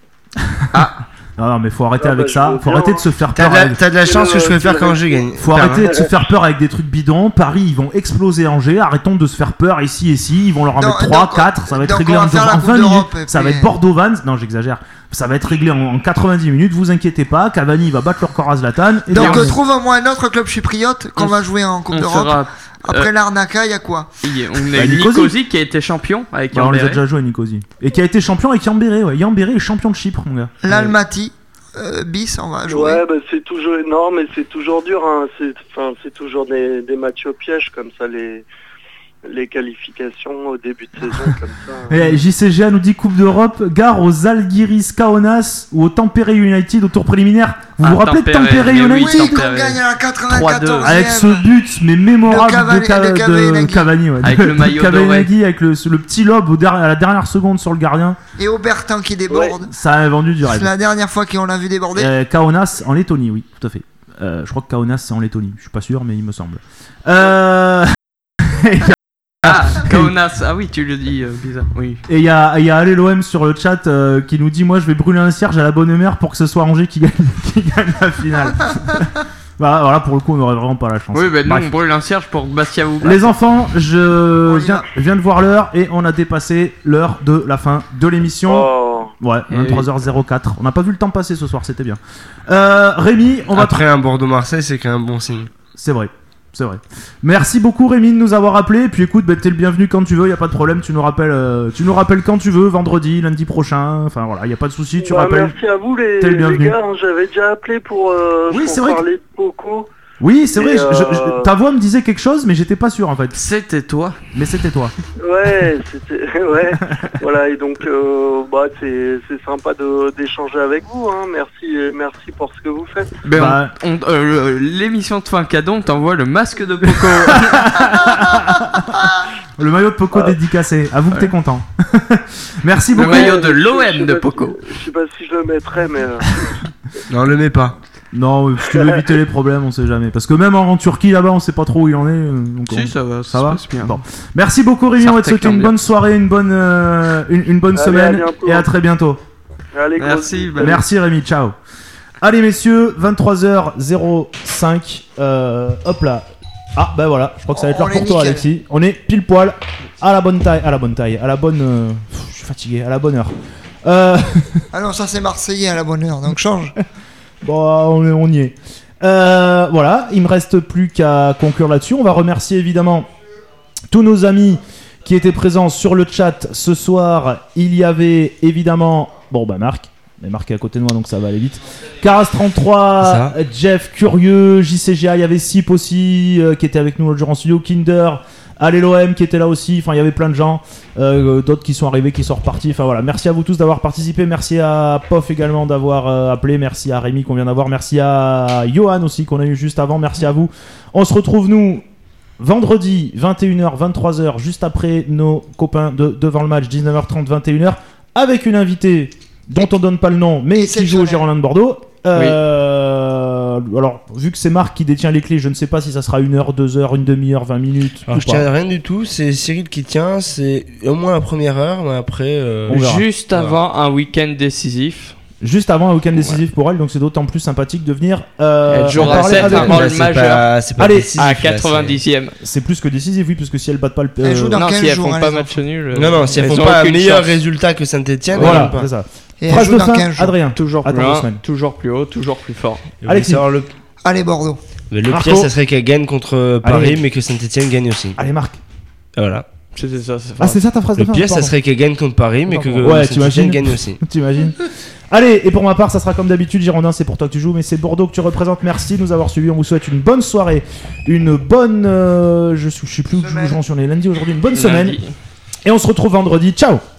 S1: Non, mais faut arrêter avec ça. Faut arrêter de se faire peur.
S2: T'as de la chance que je préfère quand Angers gagne.
S1: Faut arrêter de se faire peur avec des trucs bidons. Paris, ils vont exploser Angers. Arrêtons de se faire peur ici et ici. Ils vont leur en mettre 3, 4. Ça va être réglé en 20 minutes. Ça va être Bordeaux-Vannes. Non, j'exagère. Ça va être réglé en 90 minutes. Vous inquiétez pas. Cavani va battre leur corps à Zlatan.
S6: Donc, trouve-moi un autre club chypriote qu'on va jouer en Coupe d'Europe. Après l'Arnaca, il y a quoi?
S4: On a Nicosie qui a été champion avec Yambéré.
S1: On les a déjà joués à Nicosie. Et qui a été champion avec Yambéré. Yambéré est champion de Chypre, mon gars.
S6: L'Almaty. Bis, on va jouer.
S8: Ouais, c'est toujours énorme, mais c'est toujours dur. Hein. C'est toujours des matchs au piège comme ça, les qualifications au début de saison comme ça.
S1: JCGA nous dit Coupe d'Europe, gare aux Zalgiris Kaunas ou au Tampere United au tour préliminaire. Vous vous rappelez de Tampere United?
S6: Oui, qu'on gagne à la 94e.
S1: Avec ce but mais mémorable de Cavani,
S4: avec le maillot
S1: Cavani, avec le petit lob à la dernière seconde sur le gardien.
S6: Et Aubertin qui déborde.
S1: Ça a vendu du rêve.
S6: C'est la dernière fois qu'on l'a vu déborder.
S1: Kaunas en Lettonie, oui, tout à fait. Je crois que Kaunas c'est en Lettonie. Je suis pas sûr, mais il me semble.
S4: Kaunas, oui, tu le dis bizarre. Oui.
S1: Et il y a Allez l'OM sur le chat qui nous dit moi je vais brûler un cierge à la bonne mère pour que ce soit Angers qui gagne la finale. Voilà, pour le coup on n'aurait vraiment pas la chance.
S4: Oui, nous on brûle un cierge pour Bastia ou
S1: Les enfants, je viens de voir l'heure et on a dépassé l'heure de la fin de l'émission. Ouais, 23h04. On n'a pas vu le temps passer ce soir, c'était bien. Rémi, on va...
S2: Après un Bordeaux-Marseille, c'est quand même un bon signe.
S1: C'est vrai. Merci beaucoup Rémi de nous avoir appelé. Puis écoute, t'es le bienvenu quand tu veux, y a pas de problème. Tu nous rappelles quand tu veux, vendredi, lundi prochain. Enfin voilà, y a pas de souci. Tu rappelles.
S8: Merci à vous les gars. J'avais déjà appelé pour parler de Poco.
S1: Oui, c'est vrai. Ta voix me disait quelque chose, mais j'étais pas sûr en fait.
S4: C'était toi.
S1: Mais c'était toi.
S8: Ouais, ouais. Voilà, et donc c'est sympa d'échanger avec vous. Hein. Merci pour ce que vous faites.
S4: L'émission de fin cadeau, on t'envoie le masque de Poco.
S1: Le maillot de Poco dédicacé. Avoue que t'es content. Merci beaucoup.
S4: Le maillot de l'OM de Poco.
S8: Je sais pas si je le mettrais, mais.
S2: Non, le mets pas.
S1: Non, si tu veux éviter les problèmes, on sait jamais. Parce que même en Turquie, là-bas, on sait pas trop où il en est. Donc
S4: si, ça va. Ça va bien.
S1: Bon. Merci beaucoup, Rémi. On va te souhaiter une bonne soirée, une bonne semaine. Et à très bientôt.
S8: Allez,
S4: merci.
S1: Merci, Rémi. Ciao. Allez, messieurs, 23h05. Hop là. Ah, ben voilà. Je crois que ça va être l'heure pour toi, Alexis. On est pile poil à la bonne taille. Je suis fatigué. À la bonne heure.
S6: Ah non, ça c'est Marseillais à la bonne heure, donc change.
S1: Bon, on y est. Voilà, il me reste plus qu'à conclure là-dessus. On va remercier évidemment tous nos amis qui étaient présents sur le chat ce soir. Il y avait évidemment, Marc. Mais Marc est à côté de moi, donc ça va aller vite. Caras33, Jeff, Curieux, JCGA, il y avait Sip aussi qui était avec nous l'autre jour en studio, Kinder. Allez l'OM qui était là aussi, enfin il y avait plein de gens, d'autres qui sont arrivés, qui sont repartis, enfin voilà, merci à vous tous d'avoir participé, merci à Pof également d'avoir appelé, merci à Rémi qu'on vient d'avoir, merci à Johan aussi qu'on a eu juste avant, merci à vous. On se retrouve nous vendredi 21h, 23h, juste après nos copains de Devant le Match, 19h30, 21h, avec une invitée dont on donne pas le nom, mais qui joue au Girondins de Bordeaux. Alors, vu que c'est Marc qui détient les clés, je ne sais pas si ça sera 1 heure, 2 heures, une demi-heure, 20 minutes.
S2: Alors, je tiens rien du tout, c'est Cyril qui tient, c'est au moins la première heure, mais après.
S7: Juste avant un week-end décisif.
S1: Juste avant un week-end décisif pour elle, donc c'est d'autant plus sympathique de venir.
S7: Elle jouera 7 un rôle majeur.
S1: Allez,
S7: décisif, à 90e.
S1: C'est plus que décisif, oui, parce que si elles battent pas le.
S6: Elle joue dans
S7: non,
S6: 15
S7: si elles
S6: jours,
S7: font pas match nul.
S2: Non, si elles font pas un meilleur résultat que Saint-Etienne,
S1: voilà, c'est ça.
S6: Et
S1: phrase de fin,
S6: 15 jours.
S1: Adrien.
S7: Toujours plus loin, toujours plus haut, toujours plus fort.
S1: Alexis.
S6: Allez, Bordeaux.
S2: Mais le pire, ça serait qu'elle gagne contre Paris, mais que Saint-Etienne gagne aussi.
S1: Allez, Marc.
S2: Voilà.
S7: C'était ça.
S1: C'est ça ta phrase de fin.
S2: Le pire, ça serait qu'elle gagne contre Paris, mais que Saint-Etienne gagne aussi.
S1: T'imagines. Allez, et pour ma part, ça sera comme d'habitude, Girondin, c'est pour toi que tu joues, mais c'est Bordeaux que tu représentes. Merci de nous avoir suivis. On vous souhaite une bonne soirée, une bonne. Je sais plus où j'en suis. On est lundi aujourd'hui, une bonne semaine. Et on se retrouve vendredi. Ciao.